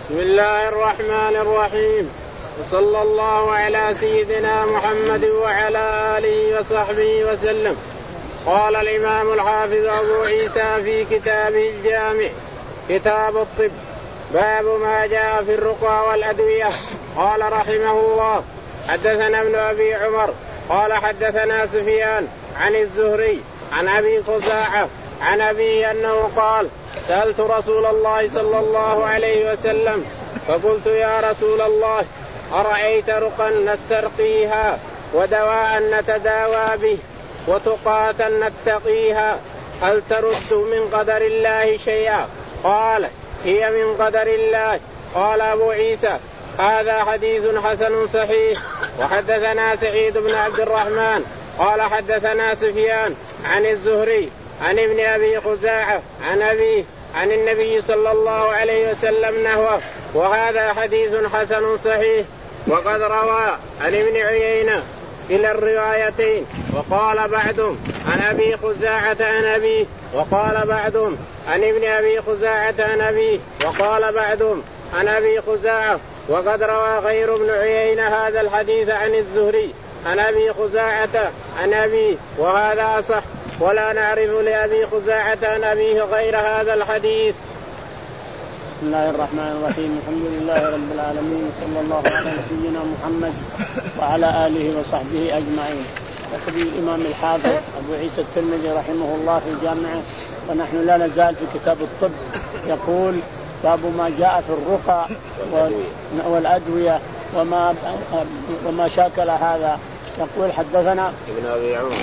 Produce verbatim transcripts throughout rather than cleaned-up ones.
بسم الله الرحمن الرحيم. وصلى الله على سيدنا محمد وعلى آله وصحبه وسلم. قال الإمام الحافظ أبو عيسى في كتابه الجامع كتاب الطب باب ما جاء في الرقى والأدوية. قال رحمه الله حدثنا ابن أبي عمر قال حدثنا سفيان عن الزهري عن أبي خزاعة عن أبيه أنه قال سألت رسول الله صلى الله عليه وسلم فقلت يا رسول الله أرأيت رقا نسترقيها ودواء نتداوى به وتقاة نتقيها هل ترد من قدر الله شيئا؟ قال هي من قدر الله. قال أبو عيسى هذا حديث حسن صحيح. وحدثنا سعيد بن عبد الرحمن قال حدثنا سفيان عن الزهري عن ابن أبي خزاعة عن أبيه عن النبي صلى الله عليه وسلم نحوه وهذا حديث حسن صحيح. وقد روى عن ابن عيينة إلى الروايتين وقال بعضهم عن أبي خزاعة عن أبيه وقال بعضهم عن ابن أبي خزاعة عن أبيه وقال بعضهم عن أبي خزاعة. وقد روى غير ابن عيينة هذا الحديث عن الزهري عن أبي خزاعة عن أبيه وهذا أصح ولا نعرف لأبي خزاعة عن أبيه غير هذا الحديث. بسم الله الرحمن الرحيم. الحمد لله رب العالمين صلى الله على سيدنا محمد وعلى آله وصحبه أجمعين. يقول الإمام الحافظ أبو عيسى الترمذي رحمه الله في جامعه ونحن لا نزال في كتاب الطب يقول باب ما جاء في الرقى والأدوية وما وما شاكل هذا. يقول حدثنا ابن أبي عمر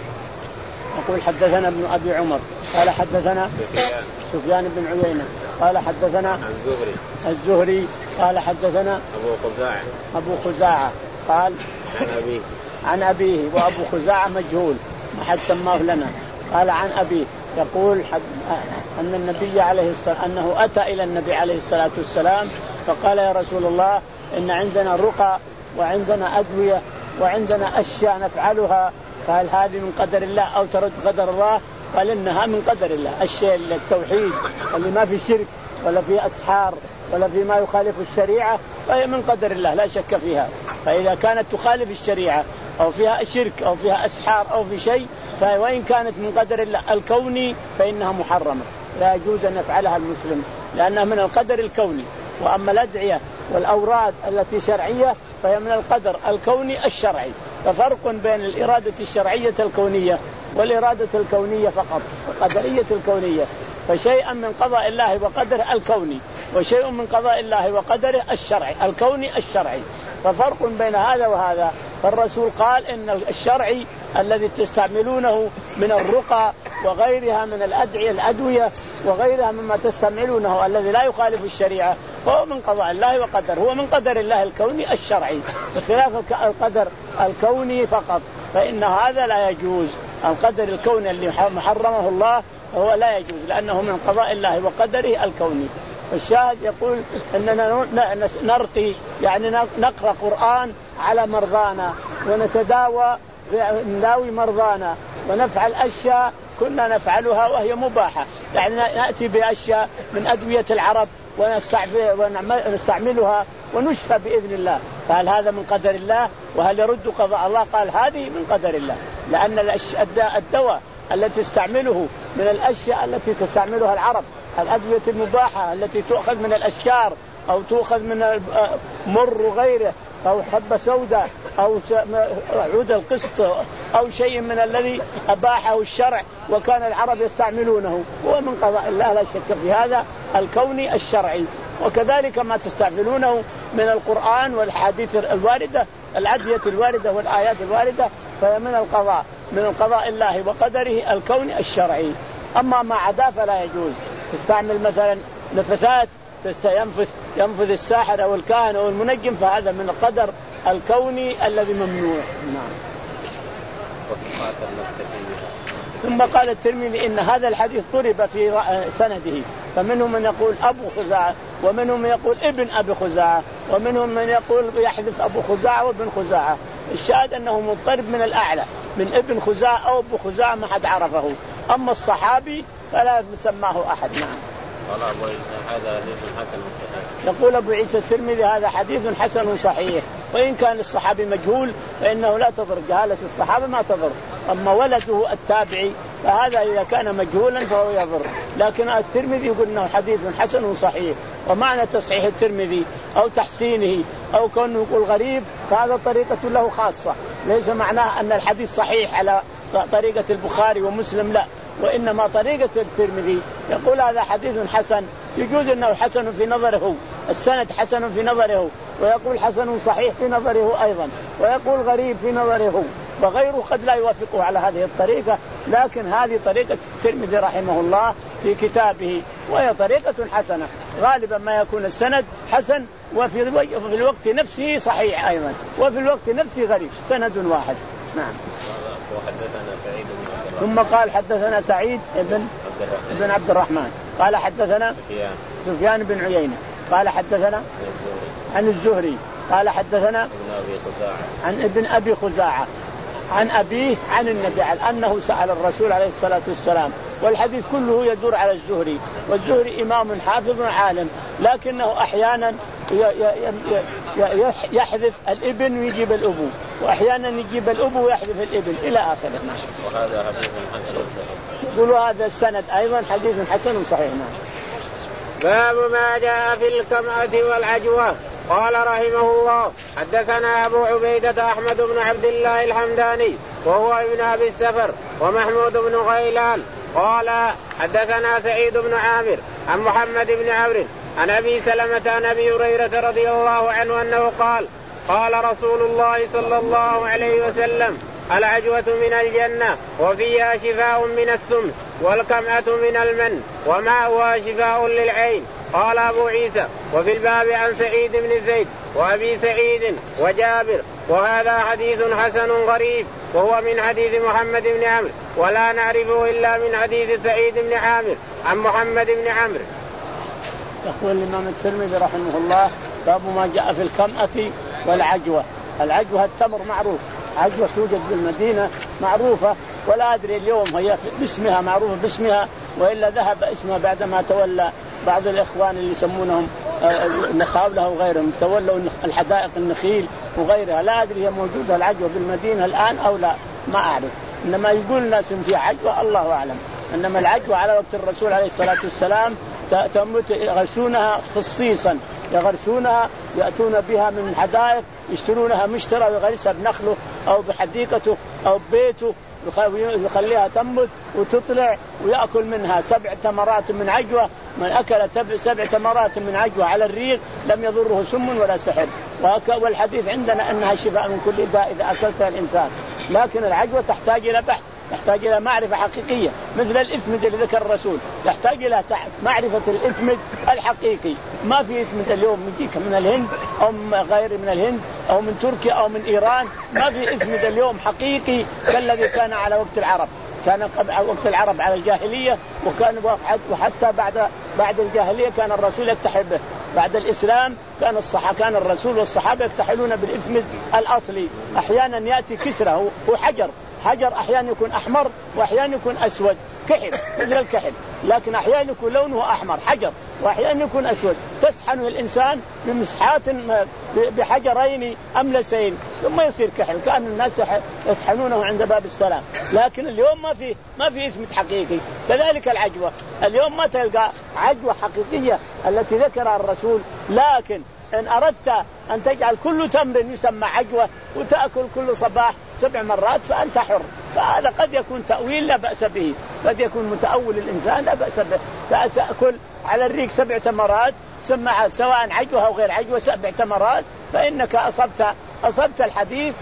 يقول حدثنا ابن أبي عمر قال حدثنا سفيان, سفيان بن عيينة قال حدثنا الزهري الزهري قال حدثنا أبو خزاعة أبو خزاعة قال عن أبيه عن أبيه وأبو خزاعة مجهول ما حد سماه لنا. قال عن أبيه يقول حد أن النبي عليه السلام أنه أتى إلى النبي عليه الصلاة والسلام فقال يا رسول الله إن عندنا رقى وعندنا أدوية وعندنا أشياء نفعلها فهل هذه من قدر الله أو ترد قدر الله؟ قال إنها من قدر الله. الشيء التوحيد اللي ما في شرك ولا في أسحار ولا في ما يخالف الشريعة فهي من قدر الله لا شك فيها. فإذا كانت تخالف الشريعة أو فيها شرك أو فيها أسحار أو في شيء وإن كانت من قدر الله الكوني فإنها محرمة لا يجوز أن يفعلها المسلم لأنها من القدر الكوني. وأما الأدعية والأوراد التي شرعية فهي من القدر الكوني الشرعي. ففرق بين الإرادة الشرعية الكونية والإرادة الكونية فقط القدرية الكونية. فشيئا من قضاء الله وقدره الكوني وشيء من قضاء الله وقدره الشرعي الكوني الشرعي. ففرق بين هذا وهذا. فالرسول قال إن الشرعي الذي تستعملونه من الرقى وغيرها من الأدعية الأدوية وغيرها مما تستعملونه الذي لا يخالف الشريعة فهو من قضاء الله وقدر هو من قدر الله الكوني الشرعي بخلاف القدر الكوني فقط فإن هذا لا يجوز. القدر الكوني اللي محرمه الله هو لا يجوز لأنه من قضاء الله وقدره الكوني. الشاهد يقول أننا نرقي يعني نقرأ قرآن على مرضانا ونتداوى نداوي مرضانا ونفعل أشياء كنا نفعلها وهي مباحة يعني نأتي بأشياء من أدوية العرب ونستعملها ونشفى بإذن الله. فهل هذا من قدر الله وهل يرد قضاء الله؟ قال هذه من قدر الله لأن الدواء التي تستعمله من الأشياء التي تستعملها العرب الأدوية المباحة التي تؤخذ من الأشجار أو تؤخذ من مر وغيره أو حبة سوداء أو عود القسط أو شيء من الذي أباحه الشرع وكان العرب يستعملونه هو من قضاء الله لا شك في هذا الكوني الشرعي. وكذلك ما تستعملونه من القرآن والحديث الواردة الأدعية الواردة والآيات الواردة فهي من القضاء من القضاء الله وقدره الكوني الشرعي. أما ما عدا فلا يجوز. تستعمل مثلا نفثات ينفث ينفذ الساحر أو الكاهن أو المنجم فهذا من القدر الكوني الذي ممنوع. نعم. ثم قال الترمذي إن هذا الحديث ضرب في سنده فمنهم من يقول أبو خزاعة ومنهم من يقول ابن أبي خزاعة ومنهم من يقول يحدث أبو خزاعة وابن خزاعة. الشاهد أنه مضطرب من الأعلى من ابن خزاعة أو أبو خزاعة ما حد عرفه. أما الصحابي فلا سماه أحد. نعم. قال أبو هذا حديث حسن صحيح. يقول أبو عيسى الترمذي هذا حديث حسن صحيح، وإن كان الصحابي مجهول فإنه لا تضر، جهالة الصحابة ما تضر، أما ولده التابعي فهذا إذا كان مجهولا فهو يضر. لكن الترمذي يقول أنه حديث حسن صحيح. ومعنى تصحيح الترمذي أو تحسينه أو كونه يقول غريب فهذا طريقة له خاصة، ليس معناه أن الحديث صحيح على طريقة البخاري ومسلم، لا، وإنما طريقة الترمذي يقول هذا حديث حسن، يجوز أنه حسن في نظره، السند حسن في نظره، ويقول حسن صحيح في نظره أيضا، ويقول غريب في نظره، وغيره قد لا يوافقه على هذه الطريقة، لكن هذه طريقة الترمذي رحمه الله في كتابه، وهي طريقة حسنة. غالبا ما يكون السند حسن وفي الوقت نفسه صحيح أيضا، وفي الوقت نفسه غريب، سند واحد. نعم. وحدثنا سعيد بن ثم قال حدثنا سعيد بن بن عبد الرحمن قال حدثنا سفيان سفيان بن عيينة قال حدثنا عن الزهري قال حدثنا عن ابن أبي خزاعة عن أبيه عن النبي أنه سأل الرسول عليه الصلاة والسلام، والحديث كله يدور على الزهري، والزهري إمام حافظ عالم، لكنه أحيانا يحذف الابن ويجيب الأبو، وأحيانا يجيب الأبو ويحذف الابن إلى آخره. وهذا حديث حسن صحيح. يقولوا هذا السند أيضا حديث حسن صحيح. باب ما جاء في الكمأة والعجوة. قال رحمه الله حدثنا أبو عبيدة أحمد بن عبد الله الحمداني وهو ابن أبي السفر ومحمود بن غيلان قال حدثنا سعيد بن عامر عن محمد بن عمرو عن أبي سلمة عن أبي هريرة رضي الله عنه أنه قال قال رسول الله صلى الله عليه وسلم العجوة من الجنة وفيها شفاء من السم والكمأة من المن وماؤها شفاء للعين. قال أبو عيسى وفي الباب عن سعيد بن زيد وأبي سعيد وجابر وهذا حديث حسن غريب وهو من حديث محمد بن عمرو ولا نعرفه إلا من حديث سعيد بن عامر عن محمد بن عمرو. يقول الإمام الترمذي رحمه الله باب ما جاء في الكمأة والعجوة. العجوة التمر معروف، عجوة توجد في المدينة معروفة، ولا أدري اليوم هي باسمها معروفة باسمها وإلا ذهب اسمها بعدما تولى بعض الإخوان اللي يسمونهم النخاولة وغيرهم تولوا الحدائق النخيل وغيرها، لا أدري هي موجودة العجوة بالمدينة الآن أو لا، ما أعرف، إنما يقول الناس إن في عجوة الله أعلم. إنما العجوة على وقت الرسول عليه الصلاة والسلام تموت يغرسونها خصيصا، يغرسونها يأتون بها من الحدائق يشترونها مشترى ويغرسها بنخله أو بحديقته أو ببيته يخليها تنبت وتطلع ويأكل منها سبع تمرات من عجوة. من أكل سبع تمرات من عجوة على الريق لم يضره سم ولا سحر، والحديث عندنا أنها شفاء من كل داء إذا أكلتها الإنسان. لكن العجوة تحتاج إلى بحث، تحتاج إلى معرفة حقيقية، مثل الإثمد اللي ذكر الرسول يحتاج إلى معرفة الإثمد الحقيقي. ما في إثمد اليوم يجيك من الهند أو من غير من الهند أو من تركيا أو من إيران، ما في إثمد اليوم حقيقي كالذي كان على وقت العرب. كان وقت العرب على الجاهلية، وكان وحتى بعد بعد الجاهلية كان الرسول يكتحل به. بعد الإسلام كان الصحابة كان الرسول والصحابة يكتحلون بالإثمد الأصلي. أحيانا يأتي كسره هو حجر حجر أحيانا يكون أحمر وأحيانا يكون أسود كحل مثل الكحل، لكن أحيانا يكون لونه أحمر حجر وأحيانا يكون أسود. تسحنه الإنسان بمسحات بحجرين أملسين ثم يصير كحل، كأن الناس يسحنونه عند باب السلام. لكن اليوم ما في ما في إثمد حقيقي. كذلك العجوة اليوم ما تلقى عجوة حقيقية التي ذكرها الرسول. لكن إن أردت أن تجعل كل تمر يسمى عجوة وتأكل كل صباح سبع مرات فأنت حر. فهذا قد يكون تأويل لا بأس به، قد يكون متأول الإنسان لا بأس به. فتأكل على الريق سبع تمرات سمع سواء عجوة أو غير عجوة سبع تمرات فإنك أصبت أصبت الحديث،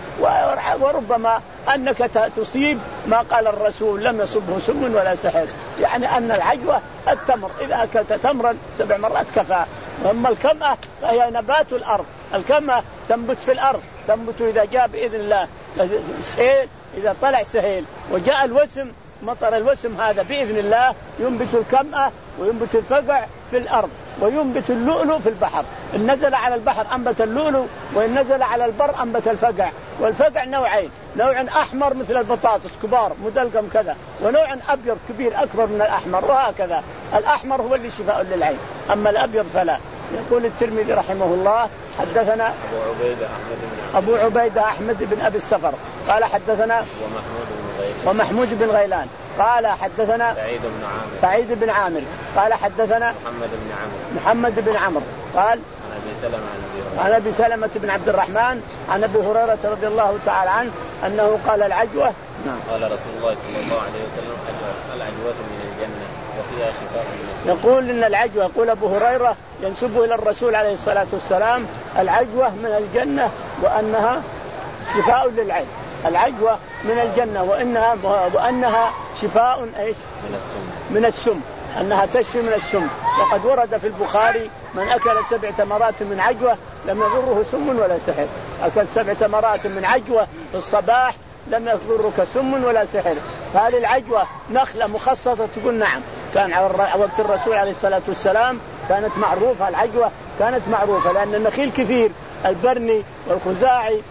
وربما أنك تصيب ما قال الرسول لم يصبه سم ولا سحر، يعني أن العجوة التمر إذا أكلت تمرا سبع مرات كفى. أما الكمأة فهي نبات الأرض، الكمأة تنبت في الأرض، تنبت إذا جاء بإذن الله سهيل، إذا طلع سهيل وجاء الوسم مطر الوسم هذا بإذن الله ينبت الكمأة وينبت الفقع في الأرض وينبت اللؤلؤ في البحر. إن نزل على البحر أنبت اللؤلؤ، وإن نزل على البر أنبت الفقع. والفقع نوعين، نوع أحمر مثل البطاطس كبار مدلقم كذا، ونوع أبيض كبير أكبر من الأحمر، وهكذا. الأحمر هو اللي شفاء للعين، أما الأبيض فلا. يقول الترمذي رحمه الله حدثنا أبو عبيدة أحمد بن أبو عبيدة أحمد بن أبي الصفر قال حدثنا ومحمود بن غيلان ومحمود بن غيلان قال حدثنا سعيد بن عامر سعيد بن عامر قال حدثنا محمد بن عمرو محمد بن عمرو قال عن أبي سلمة عن عن أبي سلمة بن عبد الرحمن عن أبي هريرة رضي الله تعالى عنه أنه قال العجوة نعم قال رسول الله صلى الله عليه وسلم العجوة من الجنة وفيها شفاء من السم. يقول إن العجوة يقول أبو هريرة ينسبه إلى الرسول عليه الصلاة والسلام العجوة من الجنة وأنها شفاء للعين. العجوة من الجنة وإنها وأنها شفاء إيش؟ من السم. من السم أنها تشفي من السم. وقد ورد في البخاري من أكل سبع تمرات من عجوة لم يضره سم ولا سحر. أكل سبع تمرات من عجوة في الصباح لم يضرك سم ولا سحر. فهذه العجوة نخلة مخصصة؟ تقول نعم. كان على وقت الرسول عليه الصلاة والسلام كانت معروفة العجوة، كانت معروفة لأن النخيل كثير، البرني والخزاعي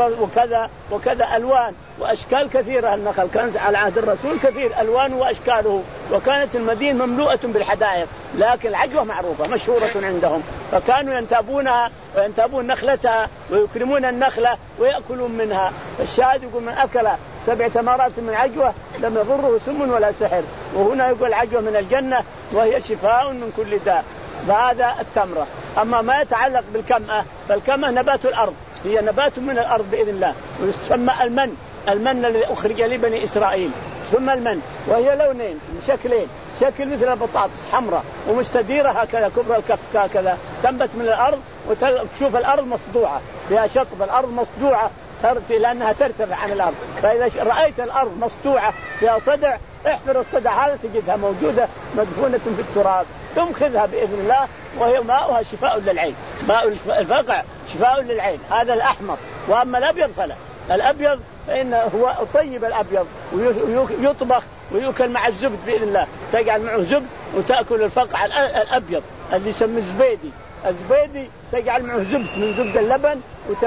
وكذا وكذا ألوان وأشكال كثيرة. النخل كان على عهد الرسول كثير ألوان وأشكاله، وكانت المدينة مملوءة بالحدائق، لكن العجوة معروفة مشهورة عندهم، فكانوا ينتابونها وينتابون نخلتها ويكرمون النخلة ويأكلون منها. الشاهد يقول من أكل سبع تمرات من عجوة لم يضره سم ولا سحر. وهنا يقول العجوة من الجنة وهي شفاء من كل داء. فهذا التمرة. أما ما يتعلق بالكمأة فالكمأة نبات الأرض، هي نبات من الأرض بإذن الله، ويسمى المن. المن الذي أخرج لبني إسرائيل ثم المن، وهي لونين شكلين، شكل مثل البطاطس حمراء ومستديرة هكذا كبر الكف هكذا، تنبت من الأرض وتشوف الأرض مصدوعة فيها شطب، الأرض مصدوعة ترتي لأنها ترتفع عن الأرض. فإذا رأيت الأرض مصدوعة فيها صدع احفر الصدع هذا تجدها موجودة مدفونة في التراب، ثم خذها بإذن الله وهي ماؤها شفاء للعين. ماء الفقع شفاء للعين، هذا الأحمر. وأما الأبيض فلا، الأبيض فإنه هو طيب الأبيض ويطبخ ويؤكل مع الزبد بإذن الله، تجعل معه زبد وتأكل الفقع الأبيض اللي يسمى الزبيدي. الزبيدي تجعل معه زبد من زبد اللبن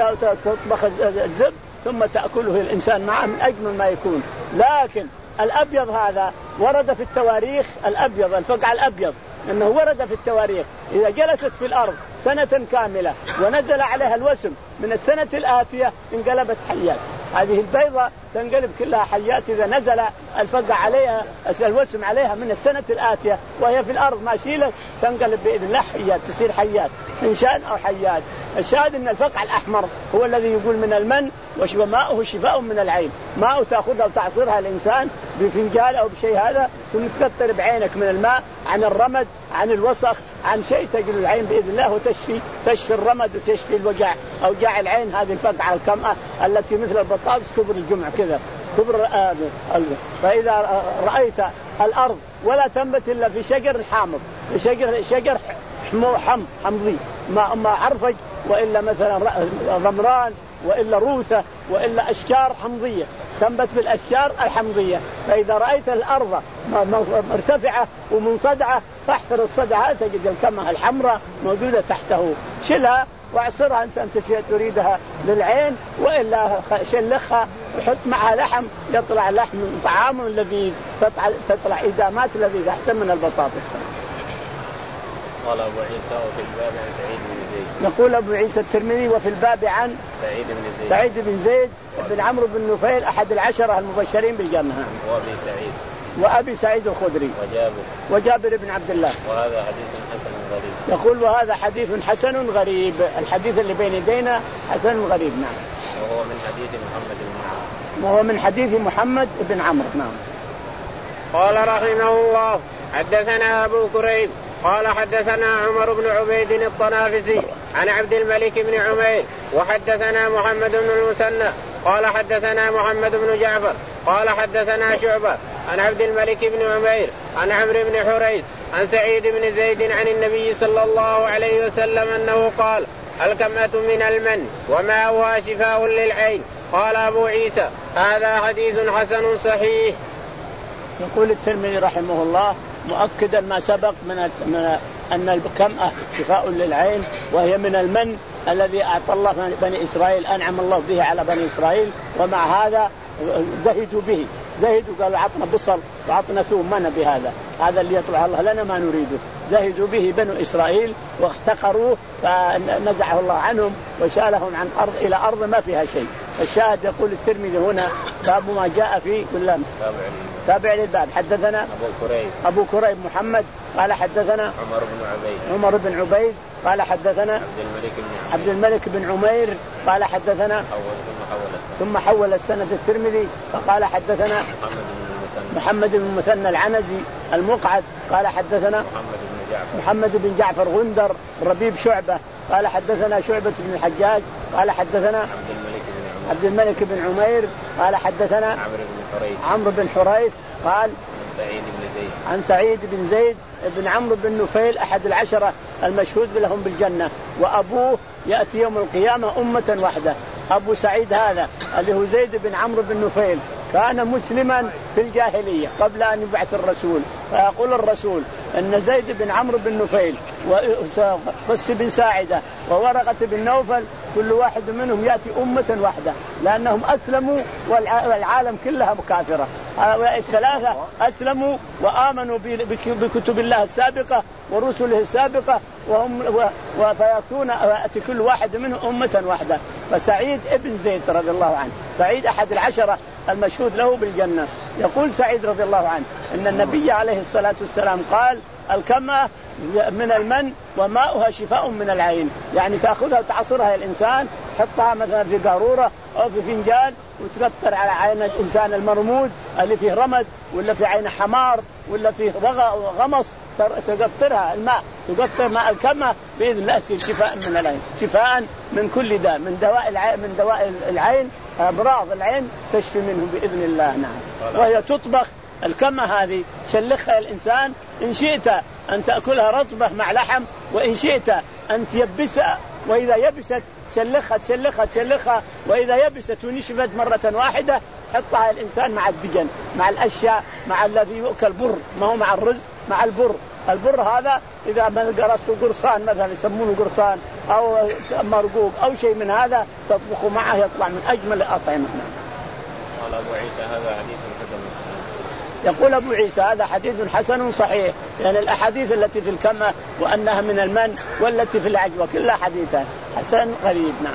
وتطبخ الزبد ثم تأكله الإنسان معه من أجمل ما يكون. لكن الأبيض هذا ورد في التواريخ، الأبيض الفقع الأبيض أنه ورد في التواريخ إذا جلست في الأرض سنة كاملة ونزل عليها الوسم من السنة الآتية انقلبت حيات. هذه البيضة تنقلب كلها حيات إذا نزل الفقع عليها الوسم عليها من السنة الآتية وهي في الأرض ما شيلت تنقلب بإذن الله حيات، تصير حيات إنشان أو حيات. الشاهد أن الفقع الأحمر هو الذي يقول من المن وماؤه شفاء من العين. ماء تأخذها وتعصرها الإنسان بفنجال أو بشيء هذا ثم تكتر بعينك من الماء عن الرمد عن الوسخ عن شيء تجل العين بإذن الله وتشفي تشفي الرمد وتشفي الوجع أو جاع العين. هذه الفقعة الكمأة التي مثل البطاطس كبر الجمع كذا كبر. فإذا رأيت الأرض ولا تنبت إلا في شجر حامض، شجر شجر حم حمضي ما ما عرفج وإلا مثلا رمران وإلا روثة وإلا أشجار حمضية تنبت بالأشجار الحمضية. فإذا رأيت الأرض مرتفعة ومنصدعة فاحفر الصدعة تجد الكمة الحمراء موجودة تحته، شلها واعصرها إنسان تريدها للعين وإلا شلخها وحط معها لحم يطلع لحم طعام الذي تطلع, تطلع إدامات الذي أحسن من البطاطس. قال أبو عيسى وفي الباب عن سعيد بن زيد. يقول أبو عيسى الترمذي وفي الباب عن سعيد بن زيد سعيد بن زيد بن عمرو بن نفيل أحد العشرة المبشرين بالجنة. وأبي سعيد وأبي سعيد الخدري وجابر وجابر بن عبد الله. وهذا حديث حسن غريب. يقول وهذا حديث حسن غريب، الحديث اللي بين يدينا حسن غريب. نعم. وهو من حديث محمد بن عمرو. وهو من حديث محمد بن عمرو. نعم. قال رحمه الله حدثنا أبو كريب قال حدثنا عمر بن عبيد الطنافسي عن عبد الملك بن عمير وحدثنا محمد بن المثنى قال حدثنا محمد بن جعفر قال حدثنا شعبة عن عبد الملك بن عمير عن عمرو بن حريث عن سعيد بن زيد عن النبي صلى الله عليه وسلم أنه قال الكمأة من المن وماؤها شفاء للعين. قال أبو عيسى هذا حديث حسن صحيح. يقول الترمذي رحمه الله مؤكدا ما سبق من أن الكمأة شفاء للعين وهي من المن الذي أعطى الله بني إسرائيل أنعم الله به على بني إسرائيل، ومع هذا زهدوا به زهدوا قالوا عطنا بصل وعطنا ثوم ما نبي هذا هذا اللي يطلع الله لنا ما نريده زهدوا به بنو إسرائيل واحتقروه فنزعه الله عنهم وشالهم عن أرض إلى أرض ما فيها شيء. الشاهد يقول الترمذي هنا باب ما جاء في كل تابع للباب. حدثنا أبو كريب أبو كريب محمد قال حدثنا عمر بن عبيد عمر بن عبيد قال حدثنا عبد الملك بن عبد الملك بن عمير قال حدثنا ثم حول السند الترمذي فقال حدثنا محمد بن المثنى العنزي المقعد قال حدثنا محمد بن جعفر غندر ربيب شعبة قال حدثنا شعبة بن الحجاج قال حدثنا عبد الملك بن عمير قال حدثنا عمرو بن حريث قال عن سعيد بن زيد بن عمرو بن نفيل أحد العشرة المشهود لهم بالجنة وأبوه يأتي يوم القيامة أمة واحدة. أبو سعيد هذا اللي هو زيد بن عمرو بن نفيل كان مسلما في الجاهلية قبل أن يبعث الرسول. فيقول الرسول أن زيد بن عمرو بن نفيل وقس بن ساعدة وورقة بن نوفل كل واحد منهم يأتي أمة واحدة لأنهم أسلموا والعالم كلها مكافرة. هؤلاء الثلاثة أسلموا وآمنوا بكتب الله السابقة ورسله السابقة وهم وفيكون يأتي كل واحد منهم أمة واحدة. فسعيد ابن زيد رضي الله عنه سعيد أحد العشرة المشهود له بالجنة. يقول سعيد رضي الله عنه أن النبي عليه الصلاة والسلام قال الكمة من المن وماؤها شفاء من العين. يعني تأخذها وتعصرها الإنسان حطها مثلا في قارورة أو في فنجان وتقطر على عين الإنسان المرمود اللي فيه رمد ولا في عين حمار ولا فيه غمص تقطرها الماء تقطر ماء الكمة بإذن الله يصير شفاء من العين شفاء من كل داء من دواء العين من دواء العين أمراض العين تشفي منه بإذن الله. نعم. وهي تطبخ الكمة هذه تسلخها الإنسان إن شئت أن تأكلها رطبة مع لحم وإن شئت أن تيبسها وإذا يبست تسلخها تسلخها تسلخها وإذا يبست ونشفت مرة واحدة حطها الإنسان مع الدجن مع الأشياء مع الذي يؤكل بر ما هو مع الرز مع البر. البر هذا إذا ما قرصته قرصان مثلا يسمونه قرصان أو مرقوق أو شيء من هذا تطبخه معه يطلع من أجمل الأطعمة. قال أبو عيسى هذا حديث حسن. يقول أبو عيسى هذا حديث حسن صحيح يعني الأحاديث التي في الكمة وأنها من المن والتي في العجوة كلها حديثة حسن غريب. نعم.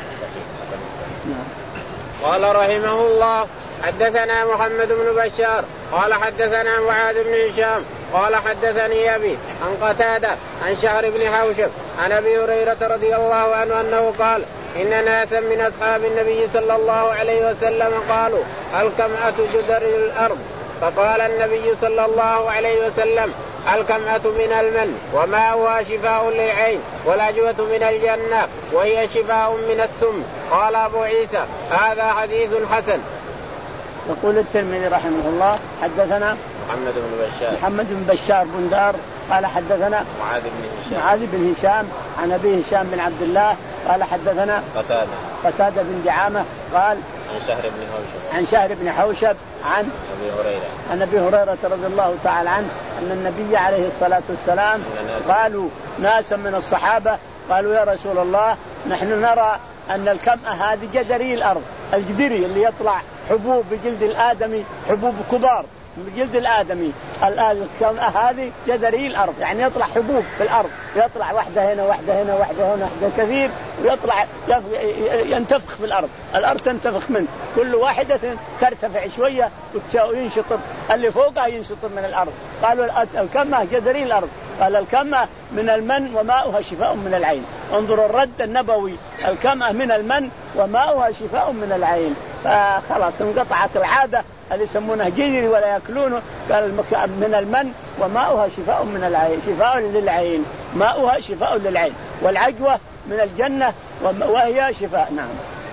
نعم. قال رحمه الله حدثنا محمد بن بشار قال حدثنا معاذ بن هشام قال حدثني أبي عن قتادة عن شهر بن حوشب عن أبي هريرة رضي الله عنه أنه قال إن ناسا من أصحاب النبي صلى الله عليه وسلم قالوا الكمأة جدر الأرض فقال النبي صلى الله عليه وسلم الكمأة من المن وماؤها شفاء للعين والعجوة من الجنة وهي شفاء من السم. قال أبو عيسى هذا حديث حسن. يقول الترمذي رحمه الله حدثنا محمد بن بشار محمد بن بشار بندار قال حدثنا معاذ بن هشام معاذ بن هشام عن أبي هشام بن عبد الله قال حدثنا قتادة قتادة بن دعامة قال عن شهر بن حوشب عن شهر بن حوشب عن أبي هريرة عن أبي هريرة رضي الله تعالى عنه أن النبي عليه الصلاة والسلام قالوا ناسا من الصحابة قالوا يا رسول الله نحن نرى أن الكمأة هذه جدري الأرض الجدري اللي يطلع حبوب بجلد الآدمي حبوب كبار بجلد الآدمي الكمأة هذه جدري الأرض يعني يطلع حبوب في الأرض يطلع واحدة هنا واحدة هنا واحدة هنا واحدة كثير ويطلع ينتفخ في الأرض الأرض تنتفخ منه كل واحدة ترتفع شوية وينشطر اللي فوقها ينشطر من الأرض. قالوا الكمأة جدري الأرض قال الكمأة من المن وماؤها شفاء من العين. انظروا الرد النبوي الكمأة من المن وماؤها شفاء من العين. فخلاص انقطعت العادة اللي يسمونه جيري ولا يأكلونه. قال من المن وماؤها شفاء من العين شفاء للعين ماؤها شفاء للعين والعجوة من الجنة وهي شفاء. نعم.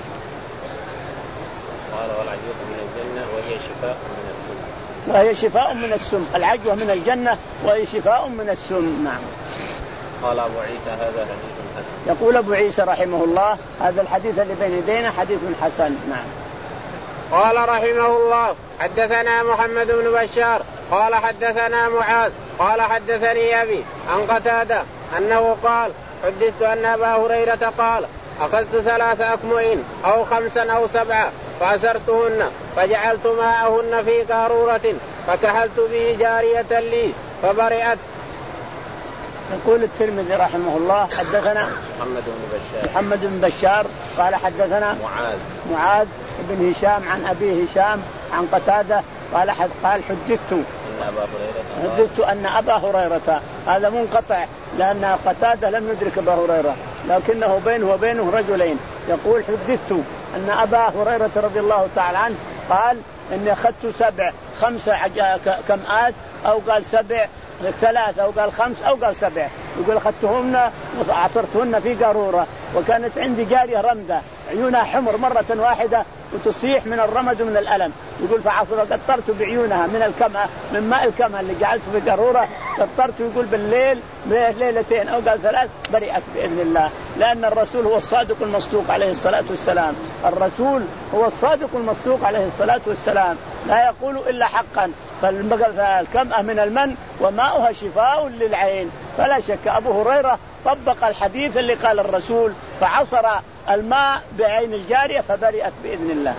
قال والعجوة من الجنة وهي شفاء من السم وهي شفاء من السم العجوة من الجنة وهي شفاء من السم. نعم. قال أبو عيسى هذا حديث حسن. يقول أبو عيسى رحمه الله هذا الحديث اللي بين يدينا حديث حسن. نعم. قال رحمه الله حدثنا محمد بن بشار قال حدثنا معاذ قال حدثني أبي عن قتادة أنه قال حدثت أن أبا هريرة قال أخذت ثلاث أكمؤ أو خمسا أو سبعة فأسرتهن فجعلت ماءهن في قارورة فكحلت به جارية لي فبرئت يقول الترمذي رحمه الله حدثنا محمد بن بشار محمد بن بشار قال حدثنا معاذ معاذ بن هشام عن أبي هشام عن قتادة قال حد قال حدثت أن أبا هريرة حدثت أن أبا هريرة، هذا منقطع لأن قتادة لم يدرك أبا هريرة لكنه بينه وبينه رجلين. يقول حدثت أن أبا هريرة رضي الله تعالى عنه قال إني أخذت سبع خمسة كمآت أو قال سبع ثلاث أو قال خمس أو قال سبع، يقول أخذتهن وعصرتهن في قارورة، وكانت عندي جارية رمدة عيونها حمر مرة واحدة وتصيح من الرمد ومن الألم، يقول فعصر قطرت بعيونها من الكمأة من ماء الكمأة اللي جعلته في قارورة قطرت، يقول بالليل ليلتين أو قال ثلاث برئت بإذن الله، لأن الرسول هو الصادق المصدوق عليه الصلاة والسلام، الرسول هو الصادق المصدوق عليه الصلاة والسلام لا يقول إلا حقا. فالكمأة من المن وماؤها شفاء للعين، فلا شك أبو هريرة طبق الحديث اللي قال الرسول فعصر الماء بعين الجارية فبرئت بإذن الله.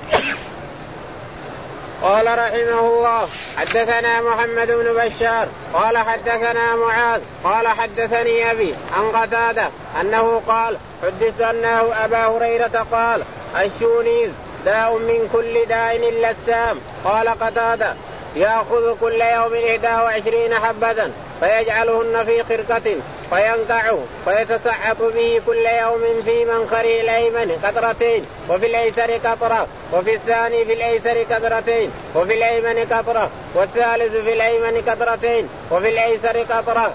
قال رحمه الله حدثنا محمد بن بشار قال حدثنا معاذ قال حدثني أبي عن قتادة أنه قال حدث أنه أبا هريرة قال الشونيز داء من كل داء إلا السام. قال قتادة يأخذ كل يوم إحدى وعشرين حبة فيجعلهن في خرقة فينقع فيتسعط به كل يوم في منخره الأيمن قطرتين وفي الأيسر قطرة وفي الثاني في الأيسر قطرتين وفي الأيمن قطرة والثالث في الأيمن قطرتين وفي الأيسر قطرة.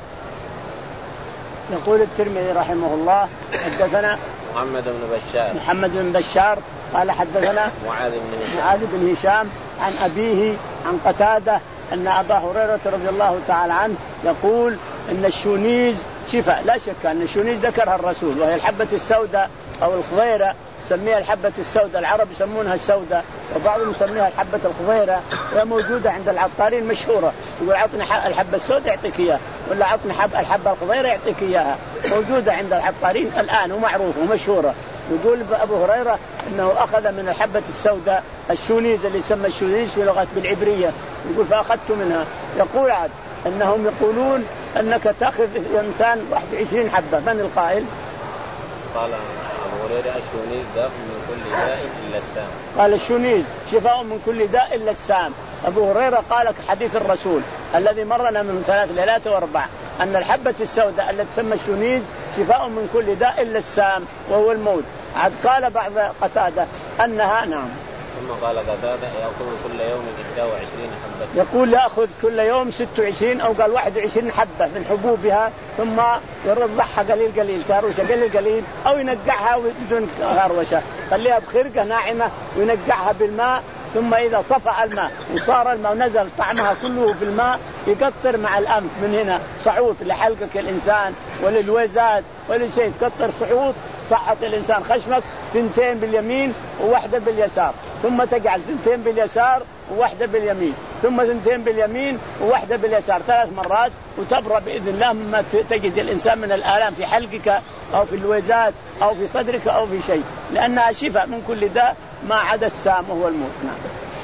يقول الترمذي رحمه الله حدثنا محمد بن بشار محمد بن بشار قال حدثنا معاذ بن هشام معاذ بن هشام عن أبيه عن قتادة أن أبا هريرة رضي الله تعالى عنه يقول إن الشونيز شفاء، لا شك أن الشونيز ذكرها الرسول وهي الحبة السوداء أو الخضيرة، سميها الحبة السوداء، العرب يسمونها السوداء وبعضهم يسميها الحبة الخضيرة، وهي موجودة عند العطارين مشهورة، يقول عطني الحبة السوداء يعطيك إياها ولا عطني حب الحبة الخضيرة يعطيك إياها، موجودة عند العطارين الآن ومعروفة ومشهورة. يقول أبو هريرة إنه أخذ من الحبة السوداء الشونيز اللي يسمى الشونيز في لغة بالعبرية، يقول فأخذت منها. يقول عاد أنهم يقولون أنك تأخذ إنسان واحد وعشرين حبة، من القائل؟ قال أبو هريرة الشونيز داء من كل داء إلا السام. قال الشونيز شفاء من كل داء إلا السام. أبو هريرة قال حديث الرسول الذي مرنا من ثلاث ليلات وأربع أن الحبة السوداء التي تسمى الشونيز شفاء من كل داء إلا السام وهو الموت. عاد قال بعض قتادة أنها نعم. ثم قال قتادة يأخذ كل يوم إحدى وعشرين حبة. يقول يأخذ كل يوم ست وعشرين أو قال واحد وعشرين حبة من حبوبها ثم يرضعها قليل قليل كاروشة قليل قليل أو ينقعها بدون كاروشة، خليها بخرقة ناعمة وينقعها بالماء، ثم إذا صفى الماء وصار الماء ونزل طعمها كله في الماء يقطر مع الأنف من هنا صعود لحلقك الإنسان وللوزات ولشيء، تقطر صعود صحة الإنسان خشمك ثنتين باليمين وواحدة باليسار، ثم تجعل ثنتين باليسار وواحدة باليمين ثم ثنتين باليمين وواحدة باليسار ثلاث مرات وتبرأ بإذن الله مما تجد الإنسان من الآلام في حلقك أو في الوزات أو في صدرك أو في شيء، لأنها شفاء من كل داء ما عدا السام وهو الموت. نعم.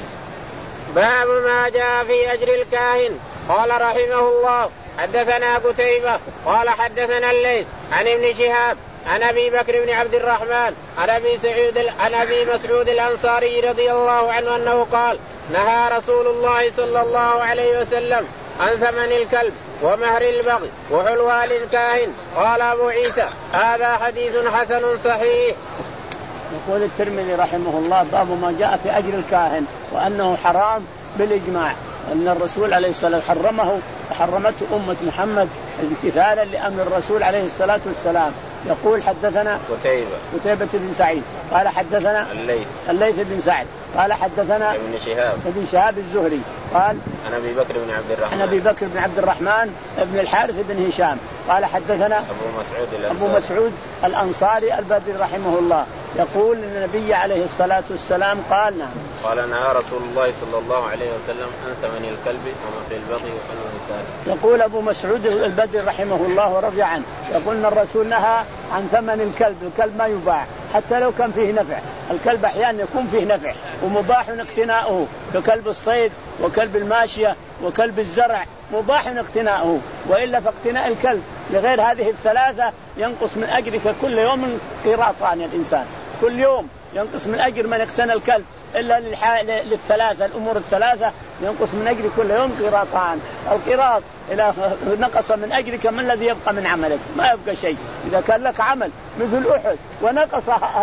باب ما جاء في أجر الكاهن. قال رحمه الله حدثنا قتيبة قال حدثنا الليث عن ابن شهاب عن أبي بكر بن عبد الرحمن عن أبي سعود عن أبي مسعود الأنصاري رضي الله عنه أنه قال نهى رسول الله صلى الله عليه وسلم عن ثمن الكلب ومهر البغي وحلوان الكاهن. قال أبو عيسى هذا حديث حسن صحيح. يقول الترمذي رحمه الله باب ما جاء في أجر الكاهن وأنه حرام بالإجماع، أن الرسول عليه الصلاة والسلام حرمه وحرمته أمة محمد امتثالا لأمر الرسول عليه الصلاة والسلام. يقول حدثنا قتيبة قتيبة بن سعيد قال حدثنا الليث الليث بن سعد قال حدثنا ابن شهاب ابن شهاب الزهري قال عن أبي بكر بن عبد الرحمن عن أبي بكر بن عبد الرحمن ابن الحارث بن هشام قال حدثنا أبو مسعود الأنصاري, أبو مسعود الأنصاري البدري رحمه الله يقول أن النبي عليه الصلاة والسلام قال نعم قال نهى رسول الله صلى الله عليه وسلم عن ثمن الكلب وما في البغي وحلوان الكاهن. يقول أبو مسعود البدري رحمه الله ورضي عنه يقول أن الرسول نهى عن ثمن الكلب، الكلب ما يباع حتى لو كان فيه نفع، الكلب أحيانا يكون فيه نفع ومباح اقتناؤه ككلب الصيد وكلب الماشية وكلب الزرع مباح اقتناؤه، وإلا فاقتناء الكلب لغير هذه الثلاثة ينقص من أجرك كل يوم قيراطان. الإنسان كل يوم ينقص من أجر من اقتنى الكلب إلا للثلاثة الأمور الثلاثة ينقص من أجر كل يوم قيراطان. القيراط إذا نقص من أجرك ما الذي يبقى من عملك؟ ما يبقى شيء. إذا كان لك عمل مثل أحد ونقص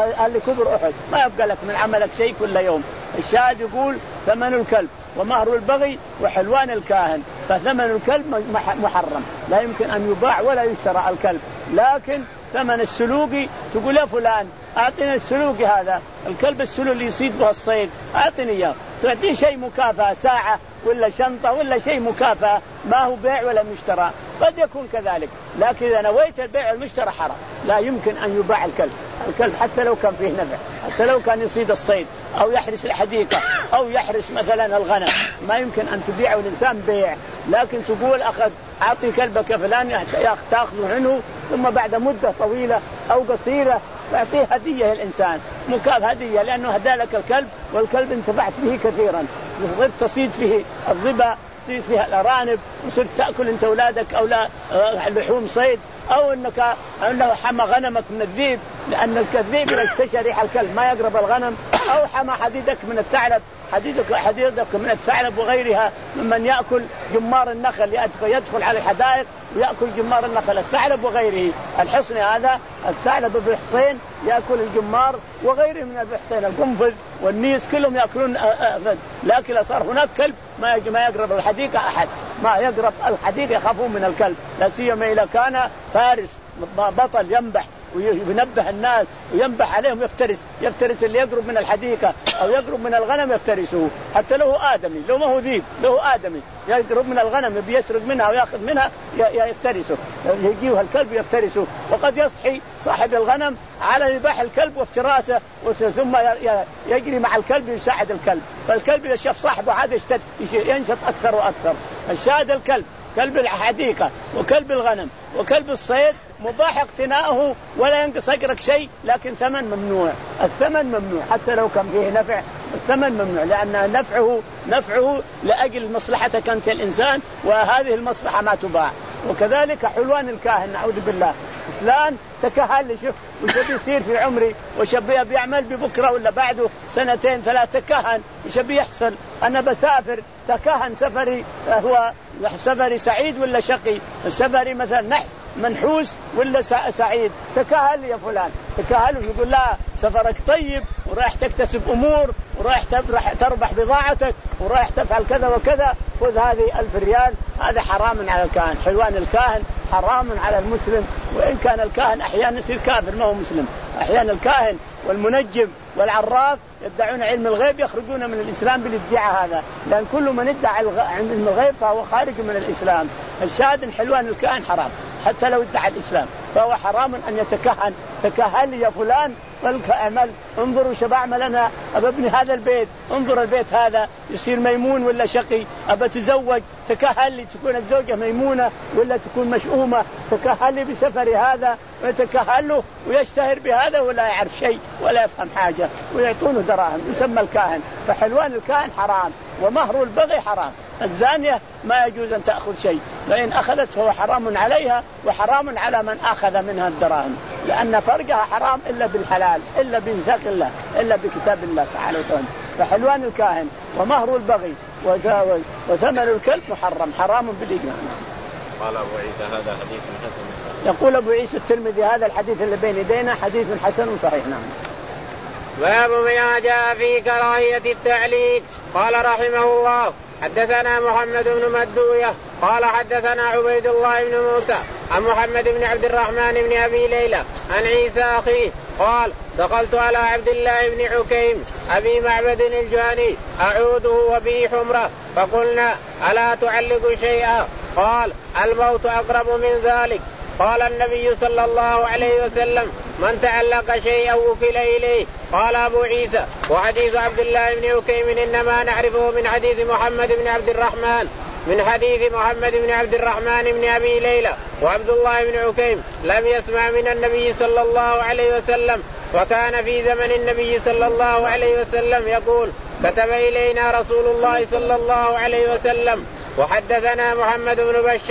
لكبر أحد ما يبقى لك من عملك شيء كل يوم. الشاهد يقول ثمن الكلب ومهر البغي وحلوان الكاهن. فثمن الكلب محرم لا يمكن أن يباع ولا يشترى الكلب، لكن ثمن السلوقي تقول يا فلان أعطني السلوقي هذا الكلب السلوقي اللي يصيد به الصيد أعطني إياه، تعطيه شيء مكافأة ساعة ولا شنطة ولا شيء مكافأة، ما هو بيع ولا مشترى. قد يكون كذلك، لكن إذا نويت البيع والمشترى حرام. لا يمكن أن يباع الكلب. الكلب حتى لو كان فيه نفع، حتى لو كان يصيد الصيد أو يحرس الحديقة أو يحرس مثلا الغنم، ما يمكن أن تبيعه الإنسان بيع. لكن تقول أخذ أعطي كلبك فلان تأخذه عنه ثم بعد مدة طويلة أو قصيرة تعطيه هدية الإنسان مكافأة هدية، لأنه هدى لك الكلب والكلب انتفعت به كثيرا. صرت تصيد فيه الضبا، تصيد فيها الأرانب، وصرت تأكل أنت أولادك أو لا لحوم صيد، أو أنك أنه حمى غنمك من الذيب، لأن الذيب إذا استشعر ريح الكلب ما يقرب الغنم، أو حمى حديدك من الثعلب، حديدك حديدك من الثعلب وغيرها ممن يأكل جمار النخل، يدخل على الحدائق ويأكل جمار النخل، الثعلب وغيره. الحصن هذا الثعلب بالحصين يأكل الجمار وغيره من الحصين، القنفذ والنيس كلهم يأكلون أفد. لكن صار هناك كلب ما ما يقرب الحديقة أحد، ما يقرب الحديقة يخافون من الكلب، لا سيما إذا كان فارس بطل ينبح وينبه الناس وينبح عليهم يفترس يفترس اللي يقرب من الحديقة أو يقرب من الغنم يفترسه، حتى له آدمي لو ما هو ذيب له آدمي يقرب من الغنم بيسرق منها ويأخذ منها يفترسه، يجيه الكلب يفترسه. وقد يصحي صاحب الغنم على ذبح الكلب وافتراسه ثم يجري مع الكلب يساعد الكلب، فالكلب إذا شاف صاحبه هذا ينشط أكثر وأكثر. الشاهد الكلب كلب الحديقة وكلب الغنم وكلب الصيد مباح اقتناؤه ولا ينقص أجرك شيء، لكن ثمن ممنوع. الثمن ممنوع حتى لو كان فيه نفع، الثمن ممنوع لأن نفعه نفعه لأجل مصلحتك أنت الإنسان، وهذه المصلحة ما تباع. وكذلك حلوان الكاهن نعوذ بالله، فلان تكهل لي شوف وش بيصير في عمري وش بيعمل ببكرة ولا بعده سنتين ثلاثة تكهن وش بيحصل، أنا بسافر تكهن سفري هو سفري سعيد ولا شقي، سفري مثلا نحس منحوس ولا سعيد، تكهل يا فلان تكهل. يقول لا سفرك طيب ورايح تكتسب أمور ورايح تربح بضاعتك ورايح تفعل كذا وكذا، خذ هذه ألف ريال. هذا حرام على الكاهن، حلوان الكاهن حرام على المسلم، وإن كان الكاهن أحيانا يصير كافر ما هو مسلم. أحيانا الكاهن والمنجم والعراف يدعون علم الغيب يخرجون من الإسلام بالادعاء هذا، لأن كل من ادعى علم الغيب فهو خارج من الإسلام. الشاهد حلوان الكاهن حرام حتى لو ادعى الإسلام، فهو حرام أن يتكهن. تكهل يا فلان فالكأمل انظروا شو بعمل أنا أبني هذا البيت، انظر البيت هذا يصير ميمون ولا شقي، أبى تزوج تكهل لي تكون الزوجة ميمونة ولا تكون مشؤومة، تكهل لي بسفري هذا ويتكهل له ويشتهر بهذا ولا يعرف شيء ولا يفهم حاجة ويعطونه دراهم، يسمى الكاهن. فحلوان الكاهن حرام ومهر البغي حرام. الزانية ما يجوز أن تأخذ شيء، لأن أخذت فهو حرام عليها وحرام على من أخذ منها الدراهم، لأن فرجها حرام إلا بالحلال إلا بميثاق الله إلا بكتاب الله تعالى وتعالى. فحلوان الكاهن ومهر البغي وثمن الكلب محرم حرام بالإجماع. قال أبو عيسى هذا حديث حسن. يقول أبو عيسى الترمذي هذا الحديث اللي بين يدينا حديث حسن صحيح. نعم. باب ما جاء في كراهية التعليق. قال رحمه الله حدثنا محمد بن مدوية قال حدثنا عبيد الله بن موسى عن محمد بن عبد الرحمن بن أبي ليلى عن عيسى أخيه قال دخلت على عبد الله بن عكيم أبي معبد الجهني أعوده وبه حمرة فقلنا ألا تعلق شيئا؟ قال الموت أقرب من ذلك. قال النبي صلى الله عليه وسلم من تعلق شيئا وكل إليه. قال أبو عيسى وحديث عبد الله بن عكيم إنما نعرفه من حديث محمد بن عبد الرحمن من حديث محمد بن عبد الرحمن بن أبي ليلى، وعبد الله بن عكيم لم يسمع من النبي صلى الله عليه وسلم، وكان في زمن النبي صلى الله عليه وسلم يقول كتب إلينا رسول الله صلى الله عليه وسلم. وحدثنا محمد بن بشار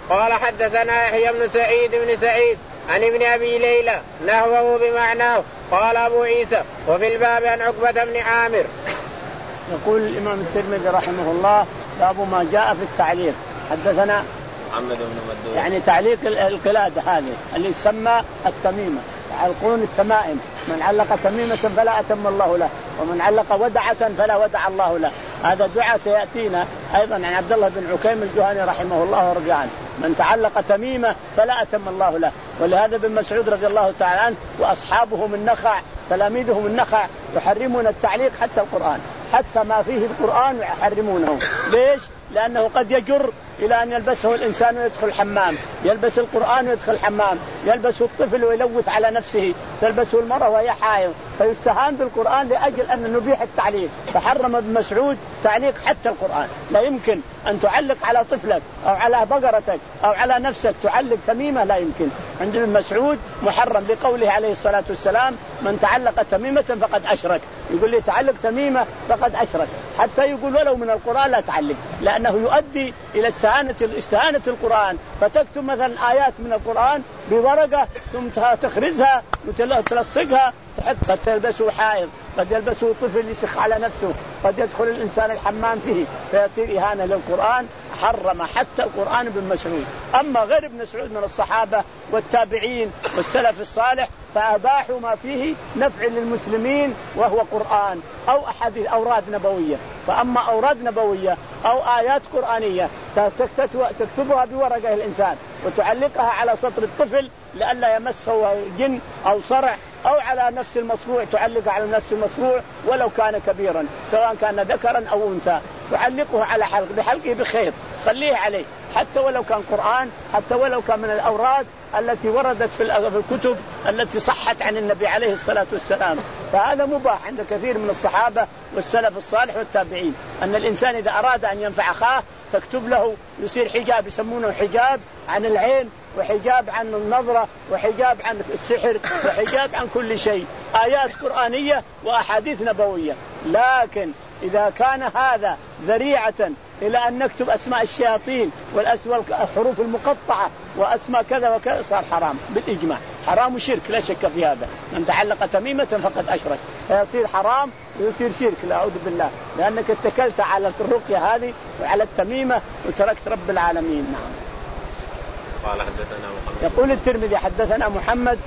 قال حدثنا يحيى بن سعيد بن سعيد عن ابن أبي ليلى نحوه بمعناه. قال أبو عيسى وفي الباب عن عقبة بن عامر. يقول الإمام الترمذي رحمه الله باب ما جاء في التعليق. حدثنا محمد بن مدوية يعني تعليق القلادة هذه اللي يسمى التميمة، يعلقون التمائم، من علق تميمة فلا أتم الله له، ومن علق ودعة فلا ودع الله له. هذا دعاء سيأتينا أيضا عن عبد الله بن عكيم الجهني رحمه الله ورضي عنه، من تعلق تميمة فلا أتم الله له. ولهذا ابن مسعود رضي الله تعالى عنه وأصحابه من نخع تلاميذه من نخع يحرمون التعليق حتى القرآن، حتى ما فيه القرآن يحرمونه. ليش؟ لأنه قد يجر إلى أن يلبسه الإنسان ويدخل الحمام، يلبس القرآن ويدخل الحمام، يلبس الطفل ويلوث على نفسه، تلبسه المرأة وهي حائض، فيستهان بالقرآن لأجل أن نبيح التعليق. فحرم ابن مسعود تعليق حتى القرآن. لا يمكن أن تعلق على طفلك أو على بقرتك أو على نفسك تعلق تميمة، لا يمكن. عند ابن مسعود محرم لقوله عليه الصلاة والسلام من تعلق تميمة فقد أشرك. يقول لي تعلق تميمة فقد أشرك، حتى يقول ولو من القرآن لا تعلق، لأنه يؤدي إلى استهانة استهانة القرآن. فتكتب مثلا آيات من القرآن بورقة ثم تخرجها وتلصقها تحط، قد تلبسه حائض، قد يلبسه طفل يشخ على نفسه، قد يدخل الإنسان الحمام فيه فيصير إهانة للقرآن. حرم حتى القرآن ابن مسعود. أما غير ابن مسعود من الصحابة والتابعين والسلف الصالح فأباحوا ما فيه نفع للمسلمين وهو قرآن أو أحاديث أوراد نبوية. فأما أوراد نبوية أو آيات قرآنية تكتبها بورقة الإنسان وتعلقها على سطر الطفل لئلا يمسه جن أو صرع، أو على نفس المصروع تعلق على نفس المصروع ولو كان كبيرا سواء كان ذكرا أو أنثى، تعلقه على حلق بحلقه بخير، خليه عليه حتى ولو كان قرآن، حتى ولو كان من الأوراد التي وردت في الكتب التي صحت عن النبي عليه الصلاة والسلام. فهذا مباح عند كثير من الصحابة والسلف الصالح والتابعين، أن الإنسان إذا أراد أن ينفع أخاه تكتب له، يصير حجاب، يسمونه حجاب عن العين وحجاب عن النظرة وحجاب عن السحر وحجاب عن كل شيء، آيات قرآنية وأحاديث نبوية. لكن إذا كان هذا ذريعة إلى أن نكتب أسماء الشياطين والحروف المقطعة وأسماء كذا وكذا صار حرام بالإجماع، حرام وشرك لا شك في هذا. من تعلق تميمة فقد أشرك، فيصير حرام ويصير شرك لا أعوذ بالله، لأنك اتكلت على الرقية هذه وعلى التميمة وتركت رب العالمين. نعم. قال حدثنا محمد. يقول الترمذي حدثنا محمد